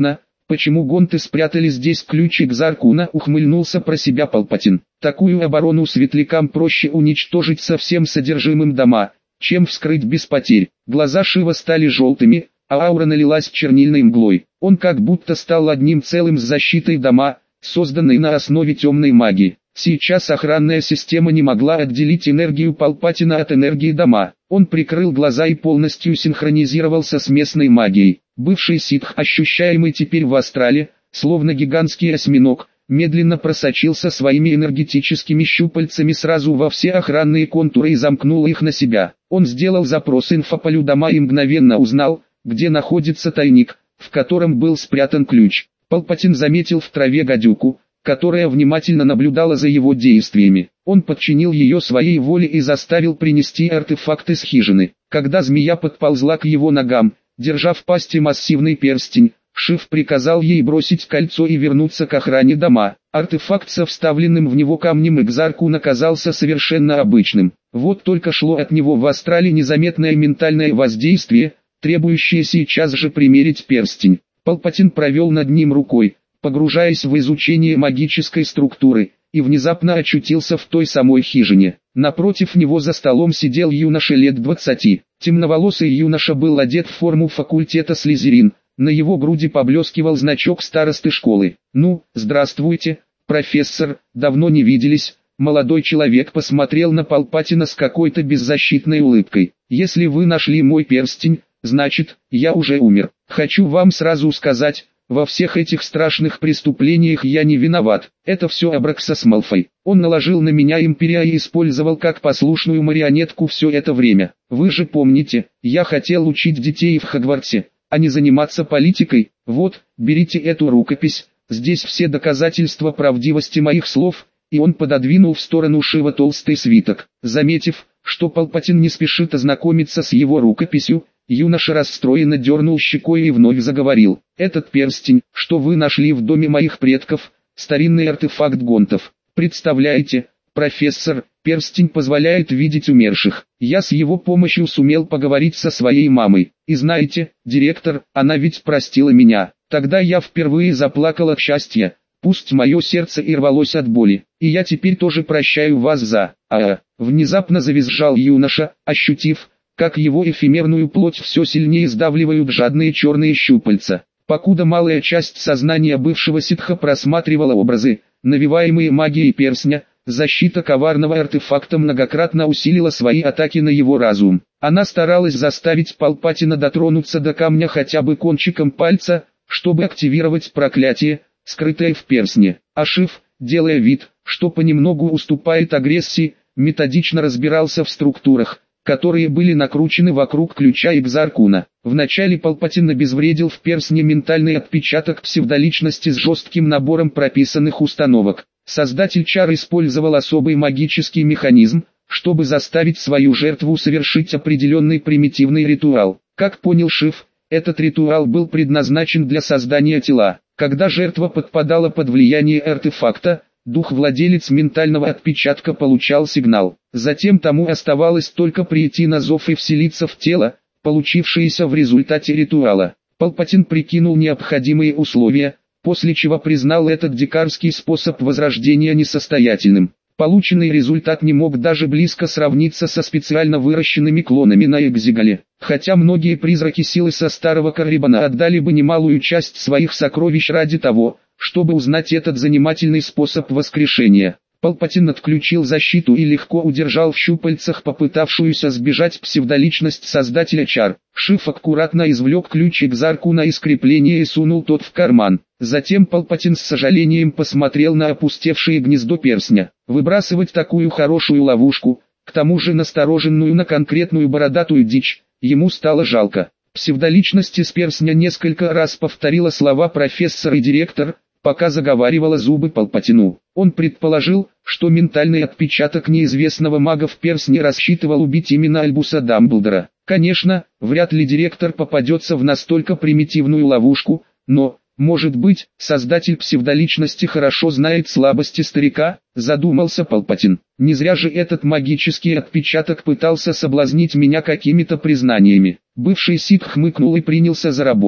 Почему гонты спрятали здесь ключ Экзаркуна, ухмыльнулся про себя Палпатин. Такую оборону светлякам проще уничтожить со всем содержимым дома, чем вскрыть без потерь. Глаза Шива стали желтыми, а аура налилась чернильной мглой. Он как будто стал одним целым с защитой дома, созданной на основе темной магии. Сейчас охранная система не могла отделить энергию Палпатина от энергии дома. Он прикрыл глаза и полностью синхронизировался с местной магией. Бывший ситх, ощущаемый теперь в астрале, словно гигантский осьминог, медленно просочился своими энергетическими щупальцами сразу во все охранные контуры и замкнул их на себя. Он сделал запрос инфополю дома и мгновенно узнал, где находится тайник, в котором был спрятан ключ. Палпатин заметил в траве гадюку, которая внимательно наблюдала за его действиями. Он подчинил ее своей воле и заставил принести артефакты с хижины. Когда змея подползла к его ногам, держа в пасти массивный перстень, Шив приказал ей бросить кольцо и вернуться к охране дома. Артефакт со вставленным в него камнем Экзаркун оказался совершенно обычным. Вот только шло от него в астрале незаметное ментальное воздействие, требующее сейчас же примерить перстень. Палпатин провел над ним рукой, погружаясь в изучение магической структуры, и внезапно очутился в той самой хижине. Напротив него за столом сидел юноша лет двадцати. Темноволосый юноша был одет в форму факультета Слизерин, на его груди поблескивал значок старосты школы. «Ну, здравствуйте, профессор, давно не виделись». Молодой человек посмотрел на Палпатина с какой-то беззащитной улыбкой. «Если вы нашли мой перстень, значит, я уже умер. Хочу вам сразу сказать, во всех этих страшных преступлениях я не виноват. Это все Абраксас Малфой. Он наложил на меня империя и использовал как послушную марионетку все это время. Вы же помните, я хотел учить детей в Хогвартсе, а не заниматься политикой. Вот, берите эту рукопись, здесь все доказательства правдивости моих слов». И он пододвинул в сторону Шива толстый свиток. Заметив, что Палпатин не спешит ознакомиться с его рукописью, юноша расстроенно дернул щекой и вновь заговорил. «Этот перстень, что вы нашли в доме моих предков, старинный артефакт гонтов. Представляете, профессор, перстень позволяет видеть умерших. Я с его помощью сумел поговорить со своей мамой. И знаете, директор, она ведь простила меня. Тогда я впервые заплакал от счастья. Пусть мое сердце и рвалось от боли, и я теперь тоже прощаю вас за... А, внезапно завизжал юноша, ощутив, как его эфемерную плоть все сильнее сдавливают жадные черные щупальца. Покуда малая часть сознания бывшего ситха просматривала образы, навеваемые магией перстня, защита коварного артефакта многократно усилила свои атаки на его разум. Она старалась заставить Палпатина дотронуться до камня хотя бы кончиком пальца, чтобы активировать проклятие, скрытое в перстне. А Шив, делая вид, что понемногу уступает агрессии, методично разбирался в структурах, которые были накручены вокруг ключа Экзаркуна. Вначале Палпатин обезвредил в перстне ментальный отпечаток псевдоличности с жестким набором прописанных установок. Создатель чар использовал особый магический механизм, чтобы заставить свою жертву совершить определенный примитивный ритуал. Как понял Шив, этот ритуал был предназначен для создания тела. Когда жертва подпадала под влияние артефакта, дух-владелец ментального отпечатка получал сигнал. Затем тому оставалось только прийти на зов и вселиться в тело, получившееся в результате ритуала. Палпатин прикинул необходимые условия, после чего признал этот дикарский способ возрождения несостоятельным. Полученный результат не мог даже близко сравниться со специально выращенными клонами на Экзигале. Хотя многие призраки силы со старого Каррибана отдали бы немалую часть своих сокровищ ради того, чтобы узнать этот занимательный способ воскрешения. Палпатин отключил защиту и легко удержал в щупальцах попытавшуюся сбежать псевдоличность создателя чар. Шив аккуратно извлек ключ Экзаркуна из крепления и сунул тот в карман. Затем Палпатин с сожалением посмотрел на опустевшее гнездо перстня. Выбрасывать такую хорошую ловушку, к тому же настороженную на конкретную бородатую дичь, ему стало жалко. Псевдоличность из перстня несколько раз повторила слова профессор и директор, пока заговаривала зубы Палпатину. Он предположил, что ментальный отпечаток неизвестного мага в перстне рассчитывал убить именно Альбуса Дамблдора. Конечно, вряд ли директор попадется в настолько примитивную ловушку, но, может быть, создатель псевдоличности хорошо знает слабости старика, задумался Палпатин. Не зря же этот магический отпечаток пытался соблазнить меня какими-то признаниями. Бывший ситх хмыкнул и принялся за работу.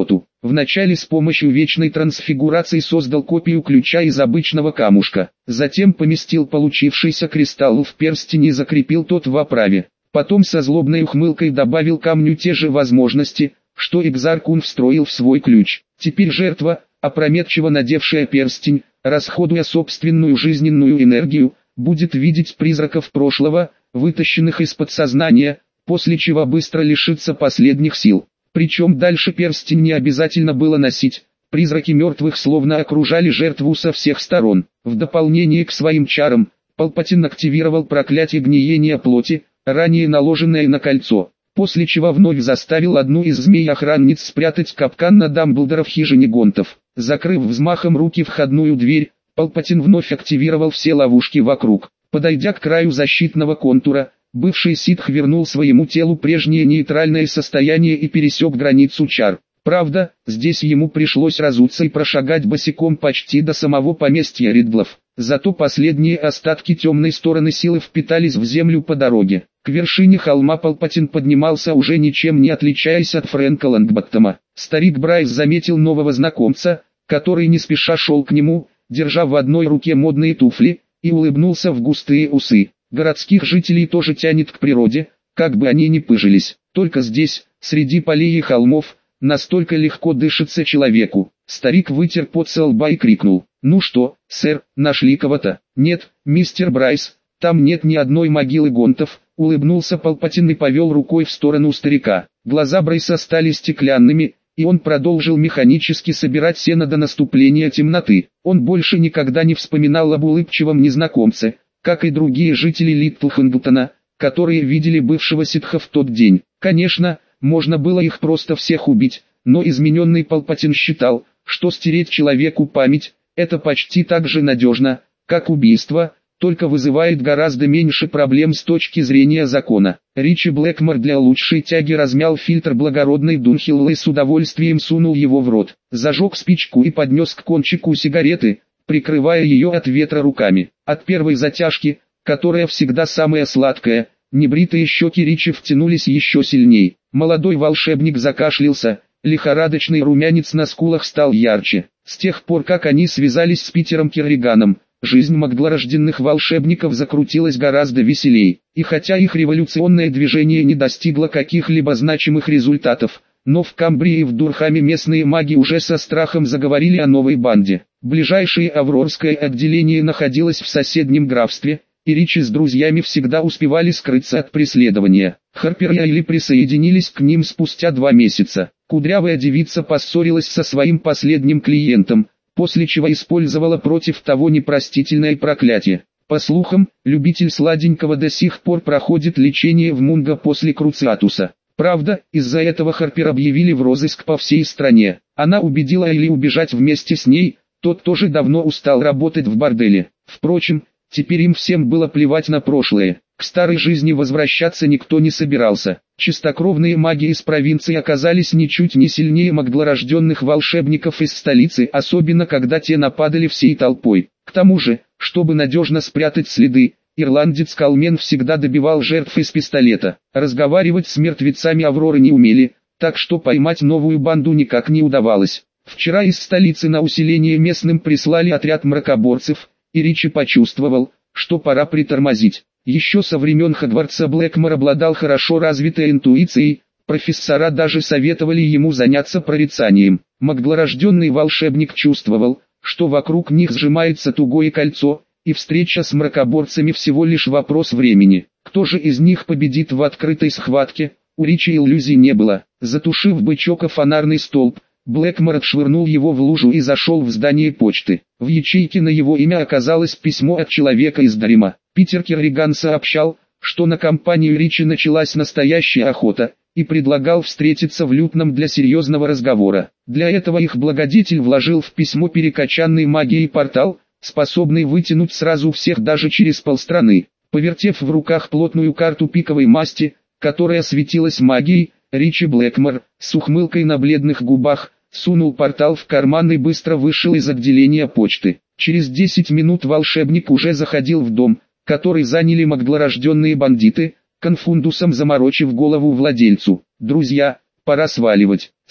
Вначале с помощью вечной трансфигурации создал копию ключа из обычного камушка. Затем поместил получившийся кристалл в перстень и закрепил тот в оправе. Потом со злобной ухмылкой добавил камню те же возможности, что Экзаркун встроил в свой ключ. Теперь жертва, опрометчиво надевшая перстень, расходуя собственную жизненную энергию, будет видеть призраков прошлого, вытащенных из подсознания, после чего быстро лишится последних сил. Причем дальше перстень не обязательно было носить, призраки мертвых словно окружали жертву со всех сторон. В дополнение к своим чарам, Палпатин активировал проклятие гниения плоти, ранее наложенное на кольцо, после чего вновь заставил одну из змей-охранниц спрятать капкан на Дамблдора в хижине гонтов. Закрыв взмахом руки входную дверь, Палпатин вновь активировал все ловушки вокруг. Подойдя к краю защитного контура, бывший ситх вернул своему телу прежнее нейтральное состояние и пересек границу чар. Правда, здесь ему пришлось разуться и прошагать босиком почти до самого поместья Ридлов. Зато последние остатки темной стороны силы впитались в землю по дороге. К вершине холма Палпатин поднимался уже ничем не отличаясь от Фрэнка Лонгботтома. Старик Брайс заметил нового знакомца, который не спеша шел к нему, держа в одной руке модные туфли, и улыбнулся в густые усы. Городских жителей тоже тянет к природе, как бы они ни пыжились. Только здесь, среди полей и холмов, настолько легко дышится человеку. Старик вытер пот со лба и крикнул: «Ну что, сэр, нашли кого-то?» «Нет, мистер Брайс, там нет ни одной могилы гонтов», — улыбнулся Палпатин и повел рукой в сторону старика. Глаза Брайса стали стеклянными, и он продолжил механически собирать сено до наступления темноты. Он больше никогда не вспоминал об улыбчивом незнакомце, как и другие жители Литлхендутона, которые видели бывшего ситха в тот день. Конечно, можно было их просто всех убить, но измененный Палпатин считал, что стереть человеку память – это почти так же надежно, как убийство, только вызывает гораздо меньше проблем с точки зрения закона. Ричи Блэкмор для лучшей тяги размял фильтр благородной Дунхилл и с удовольствием сунул его в рот, зажег спичку и поднес к кончику сигареты, прикрывая ее от ветра руками. От первой затяжки, которая всегда самая сладкая, небритые щеки Ричи втянулись еще сильней. Молодой волшебник закашлялся, лихорадочный румянец на скулах стал ярче. С тех пор, как они связались с Питером Керриганом, жизнь магдалорожденных волшебников закрутилась гораздо веселей. И хотя их революционное движение не достигло каких-либо значимых результатов, но в Камбрии и в Дурхаме местные маги уже со страхом заговорили о новой банде. Ближайшее Аврорское отделение находилось в соседнем графстве, и Ричи с друзьями всегда успевали скрыться от преследования. Харпер и Айли присоединились к ним спустя два месяца. Кудрявая девица поссорилась со своим последним клиентом, после чего использовала против того непростительное проклятие. По слухам, любитель сладенького до сих пор проходит лечение в Мунго после Круциатуса. Правда, из-за этого Харпер объявили в розыск по всей стране. Она убедила Айли убежать вместе с ней, тот тоже давно устал работать в борделе. Впрочем, теперь им всем было плевать на прошлое. К старой жизни возвращаться никто не собирался. Чистокровные маги из провинции оказались ничуть не сильнее магдалорожденных волшебников из столицы, особенно когда те нападали всей толпой. К тому же, чтобы надежно спрятать следы, ирландец Калмен всегда добивал жертв из пистолета. Разговаривать с мертвецами Авроры не умели, так что поймать новую банду никак не удавалось. Вчера из столицы на усиление местным прислали отряд мракоборцев, и Ричи почувствовал, что пора притормозить. Еще со времен Хогвартса Блэкмор обладал хорошо развитой интуицией, профессора даже советовали ему заняться прорицанием. Магдалорожденный волшебник чувствовал, что вокруг них сжимается тугое кольцо, и встреча с мракоборцами всего лишь вопрос времени. Кто же из них победит в открытой схватке, у Ричи иллюзий не было. Затушив бычок о фонарный столб, Блэкмор отшвырнул его в лужу и зашел в здание почты. В ячейке на его имя оказалось письмо от человека из Дарима. Питер Керриган сообщал, что на компанию Ричи началась настоящая охота, и предлагал встретиться в Лютном для серьезного разговора. Для этого их благодетель вложил в письмо перекачанный магией портал, способный вытянуть сразу всех даже через полстраны. Повертев в руках плотную карту пиковой масти, которая светилась магией, Ричи Блэкмор, с ухмылкой на бледных губах, сунул портал в карман и быстро вышел из отделения почты. Через десять минут волшебник уже заходил в дом, который заняли магдалорожденные бандиты, конфундусом заморочив голову владельцу. «Друзья, пора сваливать», —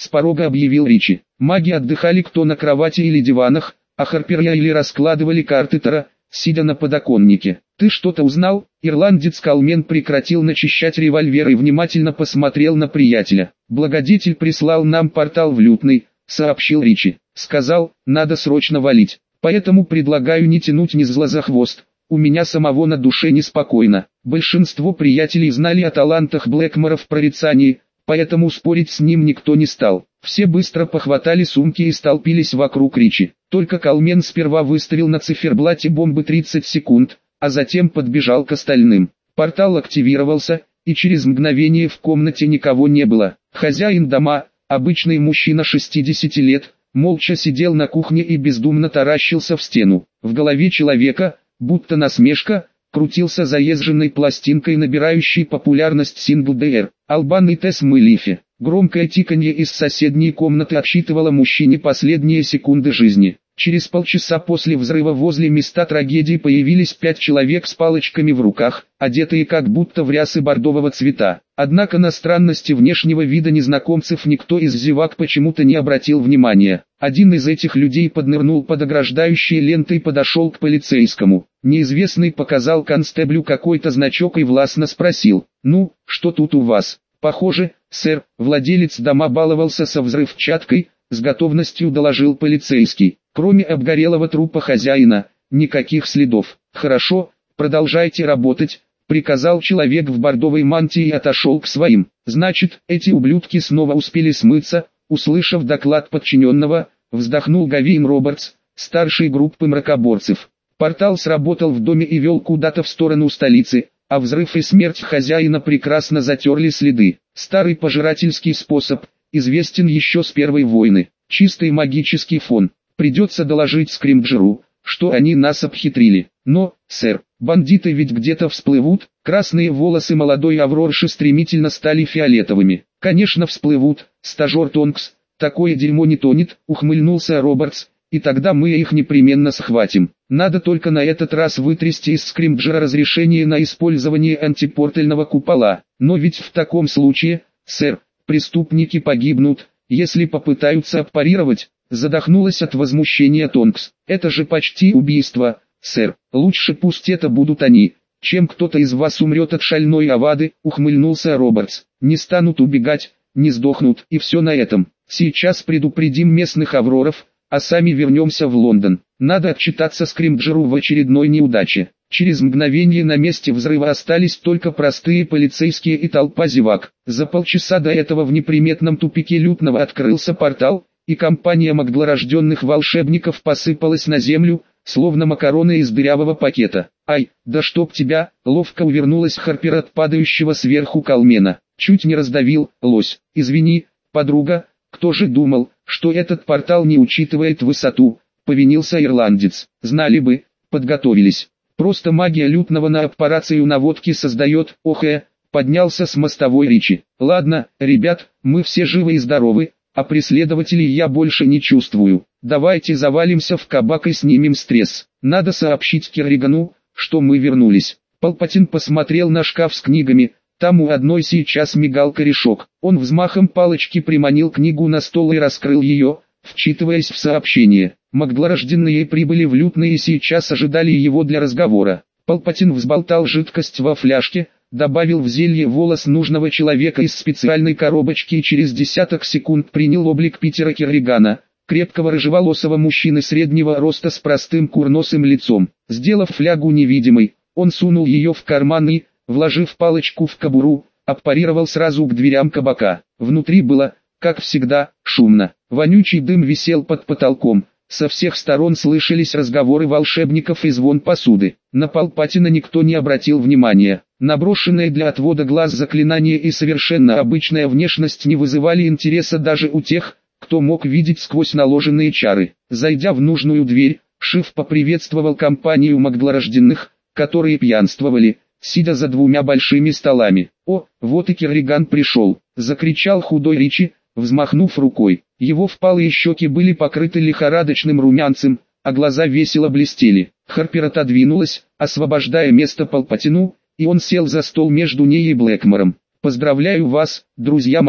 с порога объявил Ричи. Маги отдыхали кто на кровати или диванах, а Харперья или раскладывали карты Таро, сидя на подоконнике. «Ты что-то узнал?» Ирландец Калмен прекратил начищать револьвер и внимательно посмотрел на приятеля. «Благодетель прислал нам портал в Лютный», — сообщил Ричи. «Сказал, надо срочно валить. Поэтому предлагаю не тянуть ни зла за хвост. У меня самого на душе неспокойно». Большинство приятелей знали о талантах Блэкмора в прорицании, поэтому спорить с ним никто не стал. Все быстро похватали сумки и столпились вокруг Ричи. Только Калмен сперва выставил на циферблате бомбы тридцать секунд, а затем подбежал к остальным. Портал активировался, и через мгновение в комнате никого не было. Хозяин дома, обычный мужчина шестидесяти лет, молча сидел на кухне и бездумно таращился в стену. В голове человека, будто насмешка, крутился заезженной пластинкой набирающий популярность сингл ди ар «Албан и Тесс Мэлифи». Громкое тиканье из соседней комнаты отсчитывало мужчине последние секунды жизни. Через полчаса после взрыва возле места трагедии появились пять человек с палочками в руках, одетые как будто в рясы бордового цвета. Однако на странности внешнего вида незнакомцев никто из зевак почему-то не обратил внимания. Один из этих людей поднырнул под ограждающие ленты и подошел к полицейскому. Неизвестный показал констеблю какой-то значок и властно спросил: «Ну, что тут у вас?» «Похоже, сэр, владелец дома баловался со взрывчаткой», с готовностью доложил полицейский. «Кроме обгорелого трупа хозяина, никаких следов». «Хорошо, продолжайте работать», приказал человек в бордовой мантии и отошел к своим. «Значит, эти ублюдки снова успели смыться», услышав доклад подчиненного, вздохнул Гавейн Робертс, старший группы мракоборцев. Портал сработал в доме и вел куда-то в сторону столицы, а взрыв и смерть хозяина прекрасно затерли следы. Старый пожирательский способ, известен еще с Первой войны. Чистый магический фон. Придется доложить Скримджеру, что они нас обхитрили. Но, сэр, бандиты ведь где-то всплывут. Красные волосы молодой Аврорши стремительно стали фиолетовыми. Конечно всплывут, стажер Тонкс, такое дерьмо не тонет, ухмыльнулся Робертс. И тогда мы их непременно схватим. Надо только на этот раз вытрясти из Скримджера разрешение на использование антипортального купола. Но ведь в таком случае, сэр, преступники погибнут, если попытаются аппарировать. Задохнулась от возмущения Тонкс. Это же почти убийство, сэр. Лучше пусть это будут они, чем кто-то из вас умрет от шальной авады, ухмыльнулся Робертс. Не станут убегать, не сдохнут, и все на этом. Сейчас предупредим местных авроров, а сами вернемся в Лондон. Надо отчитаться Скримджеру в очередной неудаче. Через мгновение на месте взрыва остались только простые полицейские и толпа зевак. За полчаса до этого в неприметном тупике Лютного открылся портал, и компания магдлорожденных волшебников посыпалась на землю, словно макароны из дырявого пакета. «Ай, да чтоб тебя!» — ловко увернулась Харпер от падающего сверху Калмена. «Чуть не раздавил, лось. Извини, подруга, кто же думал, что этот портал не учитывает высоту?» — повинился ирландец. «Знали бы, подготовились. Просто магия Лютного на операцию наводки создает, охэ», — поднялся с мостовой Ричи. «Ладно, ребят, мы все живы и здоровы, а преследователей я больше не чувствую. Давайте завалимся в кабак и снимем стресс. Надо сообщить Керригану, что мы вернулись». Палпатин посмотрел на шкаф с книгами. Там у одной сейчас мигал корешок. Он взмахом палочки приманил книгу на стол и раскрыл ее, вчитываясь в сообщение. Магдлорожденные прибыли в Лютный и сейчас ожидали его для разговора. Палпатин взболтал жидкость во фляжке, добавил в зелье волос нужного человека из специальной коробочки и через десяток секунд принял облик Питера Керригана, крепкого рыжеволосого мужчины среднего роста с простым курносым лицом. Сделав флягу невидимой, он сунул ее в карман и, вложив палочку в кобуру, аппарировал сразу к дверям кабака. Внутри было, как всегда, шумно. Вонючий дым висел под потолком. Со всех сторон слышались разговоры волшебников и звон посуды. На Палпатина никто не обратил внимания. Наброшенные для отвода глаз заклинания и совершенно обычная внешность не вызывали интереса даже у тех, кто мог видеть сквозь наложенные чары. Зайдя в нужную дверь, Шиф поприветствовал компанию магдлорожденных, которые пьянствовали, сидя за двумя большими столами. «О, вот и Керриган пришел!» — закричал худой Ричи, взмахнув рукой. Его впалые щеки были покрыты лихорадочным румянцем, а глаза весело блестели. Харпер отодвинулась, освобождая место Палпатину, и он сел за стол между ней и Блэкмором. «Поздравляю вас, друзья мои!»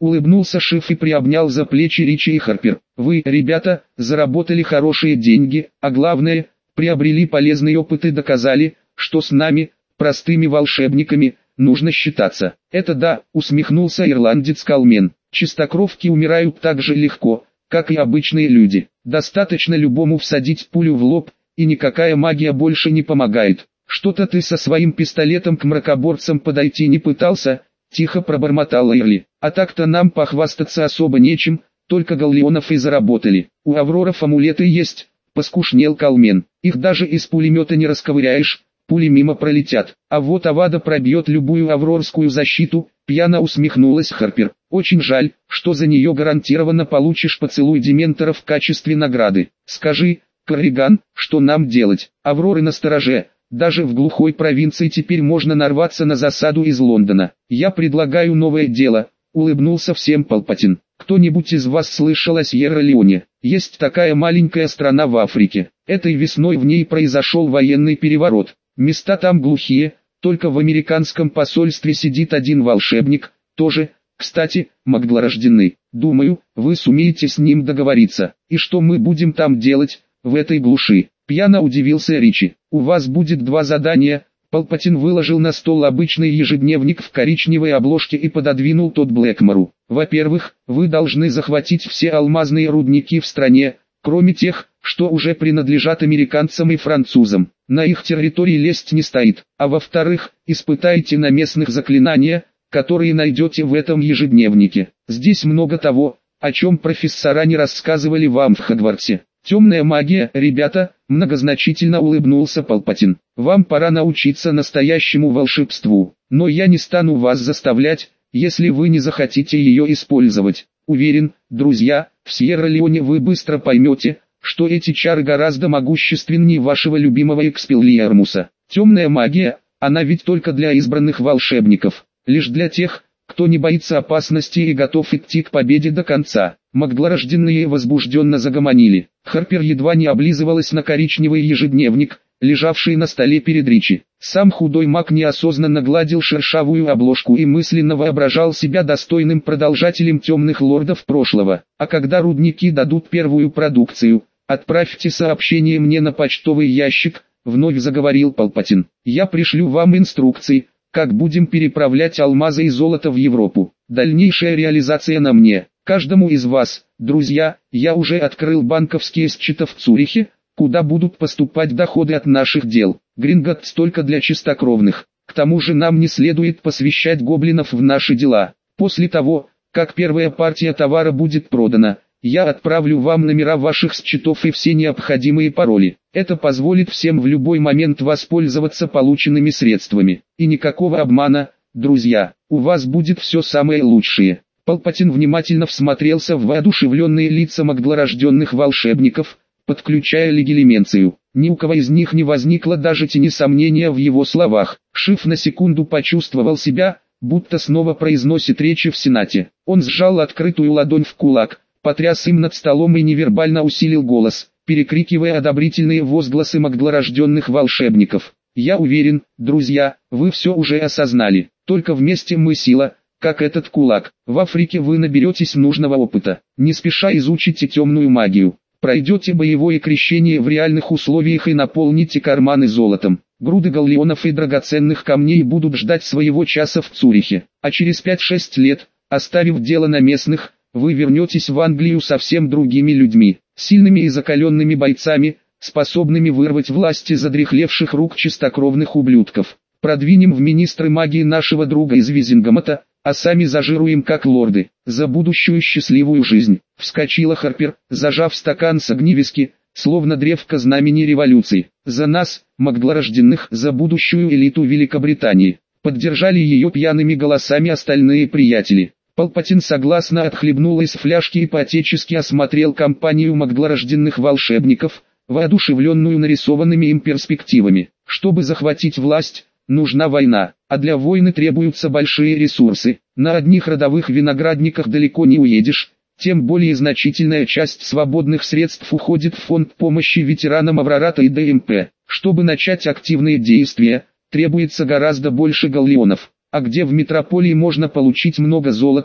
улыбнулся шеф и приобнял за плечи Ричи и Харпер. Вы, ребята, заработали хорошие деньги, а главное, приобрели полезный опыт и доказали, что с нами, простыми волшебниками, нужно считаться. Это да, усмехнулся ирландец Калмен. Чистокровки умирают так же легко, как и обычные люди. Достаточно любому всадить пулю в лоб, и никакая магия больше не помогает. Что-то ты со своим пистолетом к мракоборцам подойти не пытался, тихо пробормотал Эрли. А так-то нам похвастаться особо нечем, только галлеонов и заработали. У Авроров амулеты есть, поскушнел Калмен. Их даже из пулемета не расковыряешь, пули мимо пролетят. А вот Авада пробьет любую аврорскую защиту, пьяно усмехнулась Харпер. Очень жаль, что за нее гарантированно получишь поцелуй Дементора в качестве награды. Скажи, Корриган, что нам делать? Авроры настороже. Даже в глухой провинции теперь можно нарваться на засаду из Лондона. Я предлагаю новое дело, улыбнулся всем Палпатин. Кто-нибудь из вас слышал о Сьерра-Леоне? Есть такая маленькая страна в Африке. Этой весной в ней произошел военный переворот. Места там глухие, только в американском посольстве сидит один волшебник, тоже, кстати, магдлорожденный. Думаю, вы сумеете с ним договориться. И что мы будем там делать, в этой глуши? Пьяно удивился Ричи. У вас будет два задания. Палпатин выложил на стол обычный ежедневник в коричневой обложке и пододвинул тот Блэкмору. Во-первых, вы должны захватить все алмазные рудники в стране, кроме тех, что уже принадлежат американцам и французам. На их территории лезть не стоит. А во-вторых, испытайте на местных заклинания, которые найдете в этом ежедневнике. Здесь много того, о чем профессора не рассказывали вам в Хогвартсе. Темная магия, ребята, многозначительно улыбнулся Палпатин. Вам пора научиться настоящему волшебству, но я не стану вас заставлять, если вы не захотите ее использовать. Уверен, друзья, в Сьерра-Леоне вы быстро поймете, что эти чары гораздо могущественнее вашего любимого Экспеллиармуса. Темная магия, она ведь только для избранных волшебников, лишь для тех, кто не боится опасности и готов идти к победе до конца. Магдлорожденные возбужденно загомонили. Харпер едва не облизывалась на коричневый ежедневник, лежавший на столе перед Ричи. Сам худой маг неосознанно гладил шершавую обложку и мысленно воображал себя достойным продолжателем темных лордов прошлого. А когда рудники дадут первую продукцию, отправьте сообщение мне на почтовый ящик, вновь заговорил Палпатин. Я пришлю вам инструкции, как будем переправлять алмазы и золото в Европу. Дальнейшая реализация на мне. Каждому из вас, друзья, я уже открыл банковские счета в Цюрихе, куда будут поступать доходы от наших дел. Гринготts только для чистокровных. К тому же нам не следует посвящать гоблинов в наши дела. После того, как первая партия товара будет продана, я отправлю вам номера ваших счетов и все необходимые пароли. Это позволит всем в любой момент воспользоваться полученными средствами. И никакого обмана, друзья, у вас будет все самое лучшее. Палпатин внимательно всмотрелся в воодушевленные лица магдлорожденных волшебников, подключая легилименцию. Ни у кого из них не возникло даже тени сомнения в его словах. Шиф на секунду почувствовал себя, будто снова произносит речи в Сенате. Он сжал открытую ладонь в кулак, потряс им над столом и невербально усилил голос, перекрикивая одобрительные возгласы магдлорожденных волшебников. «Я уверен, друзья, вы все уже осознали. Только вместе мы сила, как этот кулак. В Африке вы наберетесь нужного опыта. Не спеша изучите темную магию. Пройдете боевое крещение в реальных условиях и наполните карманы золотом. Груды галлеонов и драгоценных камней будут ждать своего часа в Цюрихе. А через пять-шесть лет, оставив дело на местных, вы вернетесь в Англию совсем другими людьми, сильными и закаленными бойцами, способными вырвать власть из задряхлевших рук чистокровных ублюдков. Продвинем в министры магии нашего друга из Визингамата, а сами зажируем как лорды, за будущую счастливую жизнь. Вскочила Харпер, зажав стакан с огнивиски, словно древко знамени революции. За нас, магдлорожденных, за будущую элиту Великобритании. Поддержали ее пьяными голосами остальные приятели. Палпатин согласно отхлебнул из фляжки и по-отечески осмотрел компанию магдлорожденных волшебников, воодушевленную нарисованными им перспективами. Чтобы захватить власть, нужна война, а для войны требуются большие ресурсы. На одних родовых виноградниках далеко не уедешь, тем более значительная часть свободных средств уходит в фонд помощи ветеранам Аврората и ДМП. Чтобы начать активные действия, требуется гораздо больше галлеонов. А где в метрополии можно получить много золота,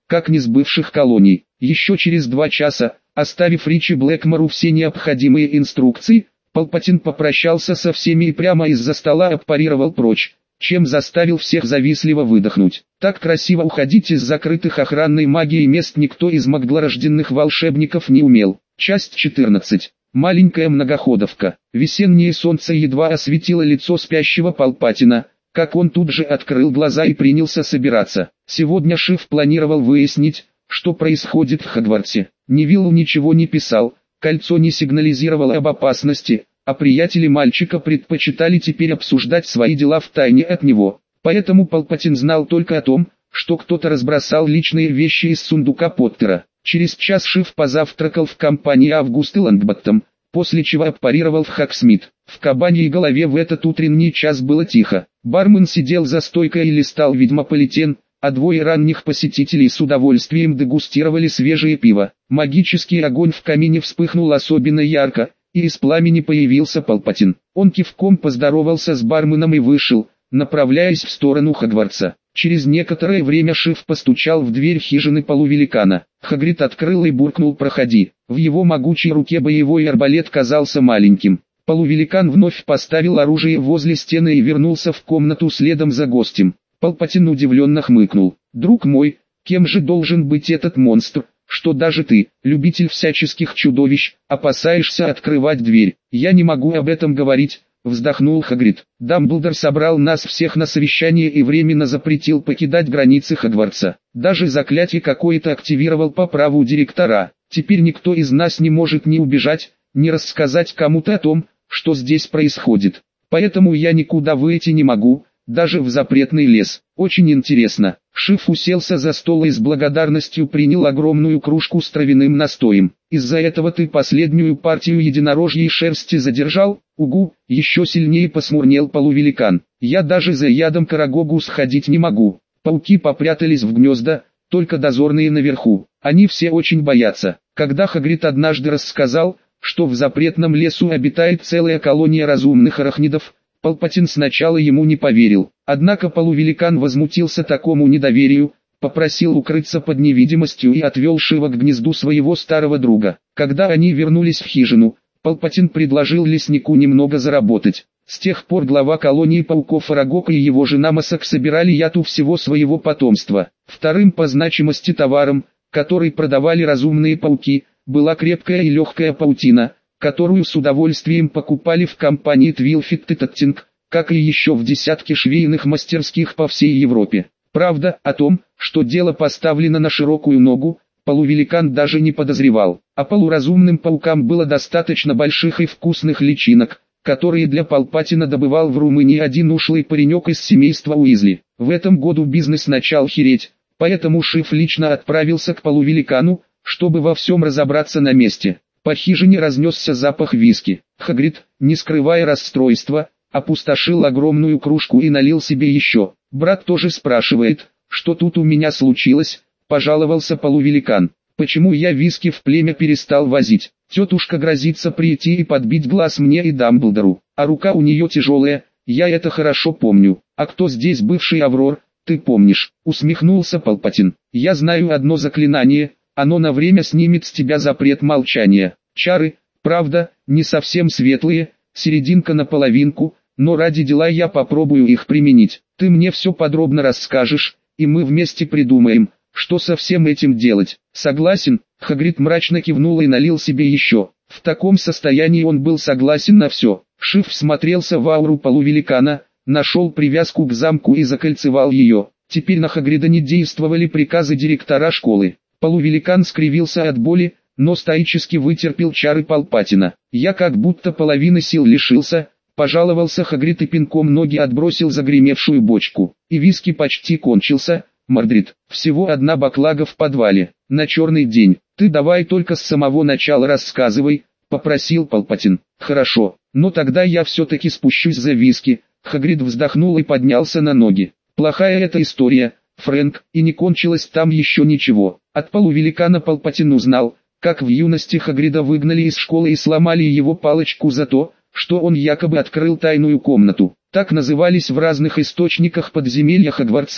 как не с бывших колоний. Еще через два часа, оставив Ричи Блэкмору все необходимые инструкции, Палпатин попрощался со всеми и прямо из-за стола аппарировал прочь, чем заставил всех завистливо выдохнуть. Так красиво уходить из закрытых охранной магией мест никто из маглорожденных волшебников не умел. Часть четырнадцать. Маленькая многоходовка. Весеннее солнце едва осветило лицо спящего Палпатина, как он тут же открыл глаза и принялся собираться. Сегодня Шиф планировал выяснить, что происходит в Хогвартсе. Невиллу ничего не писал, кольцо не сигнализировало об опасности, а приятели мальчика предпочитали теперь обсуждать свои дела втайне от него. Поэтому Палпатин знал только о том, что кто-то разбросал личные вещи из сундука Поттера. Через час Шиф позавтракал в компании Августы Лонгботтом, после чего аппарировал в Хогсмит. В кабаньей голове в этот утренний час было тихо. Бармен сидел за стойкой и листал «Ведьмополитен», а двое ранних посетителей с удовольствием дегустировали свежее пиво. Магический огонь в камине вспыхнул особенно ярко, и из пламени появился Палпатин. Он кивком поздоровался с барменом и вышел, направляясь в сторону Хогвартса. Через некоторое время Шиф постучал в дверь хижины полувеликана. Хагрид открыл и буркнул «Проходи». В его могучей руке боевой арбалет казался маленьким. Полувеликан вновь поставил оружие возле стены и вернулся в комнату следом за гостем. Палпатин удивленно хмыкнул. «Друг мой, кем же должен быть этот монстр, что даже ты, любитель всяческих чудовищ, опасаешься открывать дверь?» «Я не могу об этом говорить», — вздохнул Хагрид. «Дамблдор собрал нас всех на совещание и временно запретил покидать границы Хогвартса. Даже заклятие какое-то активировал по праву директора. Теперь никто из нас не может ни убежать, ни рассказать кому-то о том, что здесь происходит. Поэтому я никуда выйти не могу, даже в запретный лес. Очень интересно». Шиф уселся за стол и с благодарностью принял огромную кружку с травяным настоем. «Из-за этого ты последнюю партию единорожьей шерсти задержал?» «Угу», еще сильнее посмурнел полувеликан. «Я даже за ядом Карагогу сходить не могу. Пауки попрятались в гнезда, только дозорные наверху. Они все очень боятся». Когда Хагрид однажды рассказал, что в запретном лесу обитает целая колония разумных арахнидов, Палпатин сначала ему не поверил. Однако полувеликан возмутился такому недоверию, попросил укрыться под невидимостью и отвел Шива к гнезду своего старого друга. Когда они вернулись в хижину, Палпатин предложил леснику немного заработать. С тех пор глава колонии пауков Арагог и его жена Масак собирали яд у всего своего потомства. Вторым по значимости товаром, который продавали разумные пауки, была крепкая и легкая паутина, которую с удовольствием покупали в компании Твилфит и Таттинг, как и еще в десятке швейных мастерских по всей Европе. Правда, о том, что дело поставлено на широкую ногу, полувеликан даже не подозревал. А полуразумным паукам было достаточно больших и вкусных личинок, которые для Палпатина добывал в Румынии один ушлый паренек из семейства Уизли. В этом году бизнес начал хереть, поэтому Шиф лично отправился к полувеликану, чтобы во всем разобраться на месте. По хижине разнесся запах виски. Хагрид, не скрывая расстройства, опустошил огромную кружку и налил себе еще. «Брат тоже спрашивает, что тут у меня случилось», — пожаловался полувеликан. «Почему я виски в племя перестал возить? Тетушка грозится прийти и подбить глаз мне и Дамблдору, а рука у нее тяжелая, я это хорошо помню. А кто здесь бывший Аврор, ты помнишь?» — усмехнулся Палпатин. «Я знаю одно заклинание, оно на время снимет с тебя запрет молчания. Чары, правда, не совсем светлые, серединка на половинку, но ради дела я попробую их применить. Ты мне все подробно расскажешь, и мы вместе придумаем, что со всем этим делать». «Согласен», — Хагрид мрачно кивнул и налил себе еще. В таком состоянии он был согласен на все. Шиф всмотрелся в ауру полувеликана, нашел привязку к замку и закольцевал ее. Теперь на Хагрида не действовали приказы директора школы. Полувеликан скривился от боли, но стоически вытерпел чары Палпатина. «Я как будто половины сил лишился», — пожаловался Хагрид и пинком ноги отбросил загремевшую бочку. «И виски почти кончился, Мордрид. Всего одна баклага в подвале, на черный день. Ты давай только с самого начала рассказывай», — попросил Палпатин. «Хорошо, но тогда я все-таки спущусь за виски». Хагрид вздохнул и поднялся на ноги. «Плохая эта история, Фрэнк, и не кончилось там еще ничего». От полувеликана Палпатин узнал, как в юности Хагрида выгнали из школы и сломали его палочку за то, что он якобы открыл тайную комнату. Так назывались в разных источниках подземелья Хогвартса,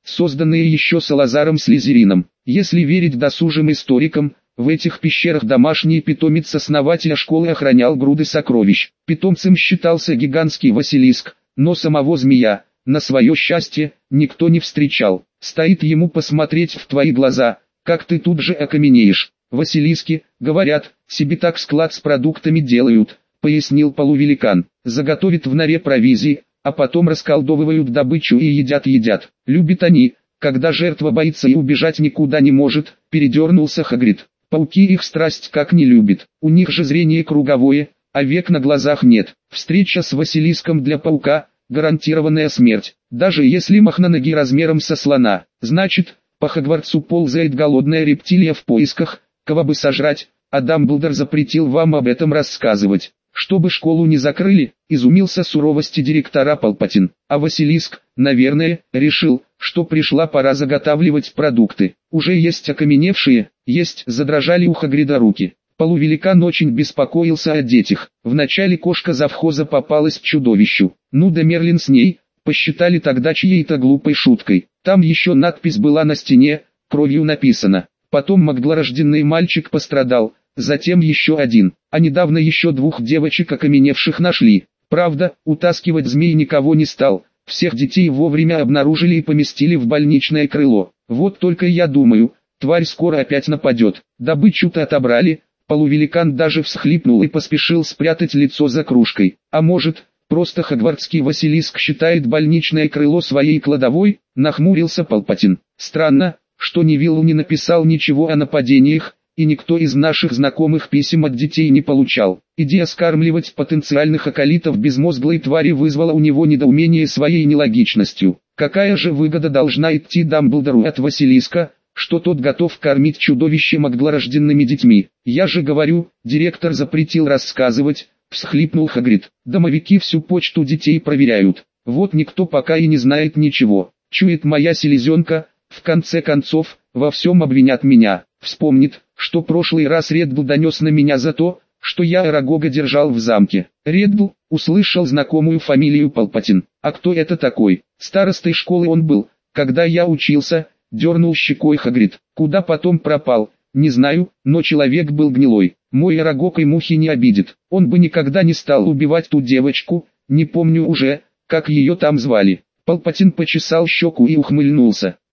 созданные еще Салазаром Слизерином. Если верить досужим историкам, в этих пещерах домашний питомец основателя школы охранял груды сокровищ. Питомцем считался гигантский Василиск, но самого змея, на свое счастье, никто не встречал. Стоит ему посмотреть в твои глаза, как ты тут же окаменеешь. Василиски, говорят, себе так склад с продуктами делают, пояснил полувеликан. Заготовят в норе провизии, а потом расколдовывают добычу и едят-едят. Любят они, когда жертва боится и убежать никуда не может, передернулся Хагрид. Пауки их страсть как не любят, у них же зрение круговое, а век на глазах нет. Встреча с Василиском для паука – гарантированная смерть, даже если мохнаноги размером со слона. Значит, по Хогвартсу ползает голодная рептилия в поисках, кого бы сожрать, а Дамблдор запретил вам об этом рассказывать. Чтобы школу не закрыли, изумился суровости директора Палпатин. А Василиск, наверное, решил, что пришла пора заготавливать продукты. Уже есть окаменевшие, есть, задрожали у Хагрида руки. Полувеликан очень беспокоился о детях. Вначале кошка завхоза попалась чудовищу. Ну да Мерлин с ней, посчитали тогда чьей-то глупой шуткой. Там еще надпись была на стене, кровью написано. Потом магдалорожденный мальчик пострадал, затем еще один, а недавно еще двух девочек окаменевших нашли. Правда, утаскивать змей никого не стал, всех детей вовремя обнаружили и поместили в больничное крыло. Вот только я думаю, тварь скоро опять нападет. Добычу-то отобрали. Полувеликан даже всхлипнул и поспешил спрятать лицо за кружкой. А может, просто хогвартский Василиск считает больничное крыло своей кладовой? Нахмурился Палпатин. Странно, что Невиллу не написал ничего о нападениях, и никто из наших знакомых писем от детей не получал. Идея скармливать потенциальных околитов безмозглой твари вызвала у него недоумение своей нелогичностью. Какая же выгода должна идти Дамблдору от Василиска, что тот готов кормить чудовище магдалорожденными детьми? Я же говорю, директор запретил рассказывать, всхлипнул Хагрид. Домовики всю почту детей проверяют. Вот никто пока и не знает ничего. Чует моя селезенка, в конце концов, во всем обвинят меня. Вспомнит, что прошлый раз Реддл донес на меня за то, что я Арагога держал в замке. Реддл, услышал знакомую фамилию Палпатин. А кто это такой? Старостой школы он был, когда я учился, дернул щекой Хагрид. Куда потом пропал, не знаю, но человек был гнилой. Мой Арагог и мухи не обидит. Он бы никогда не стал убивать ту девочку, не помню уже, как ее там звали. Палпатин почесал щеку и ухмыльнулся.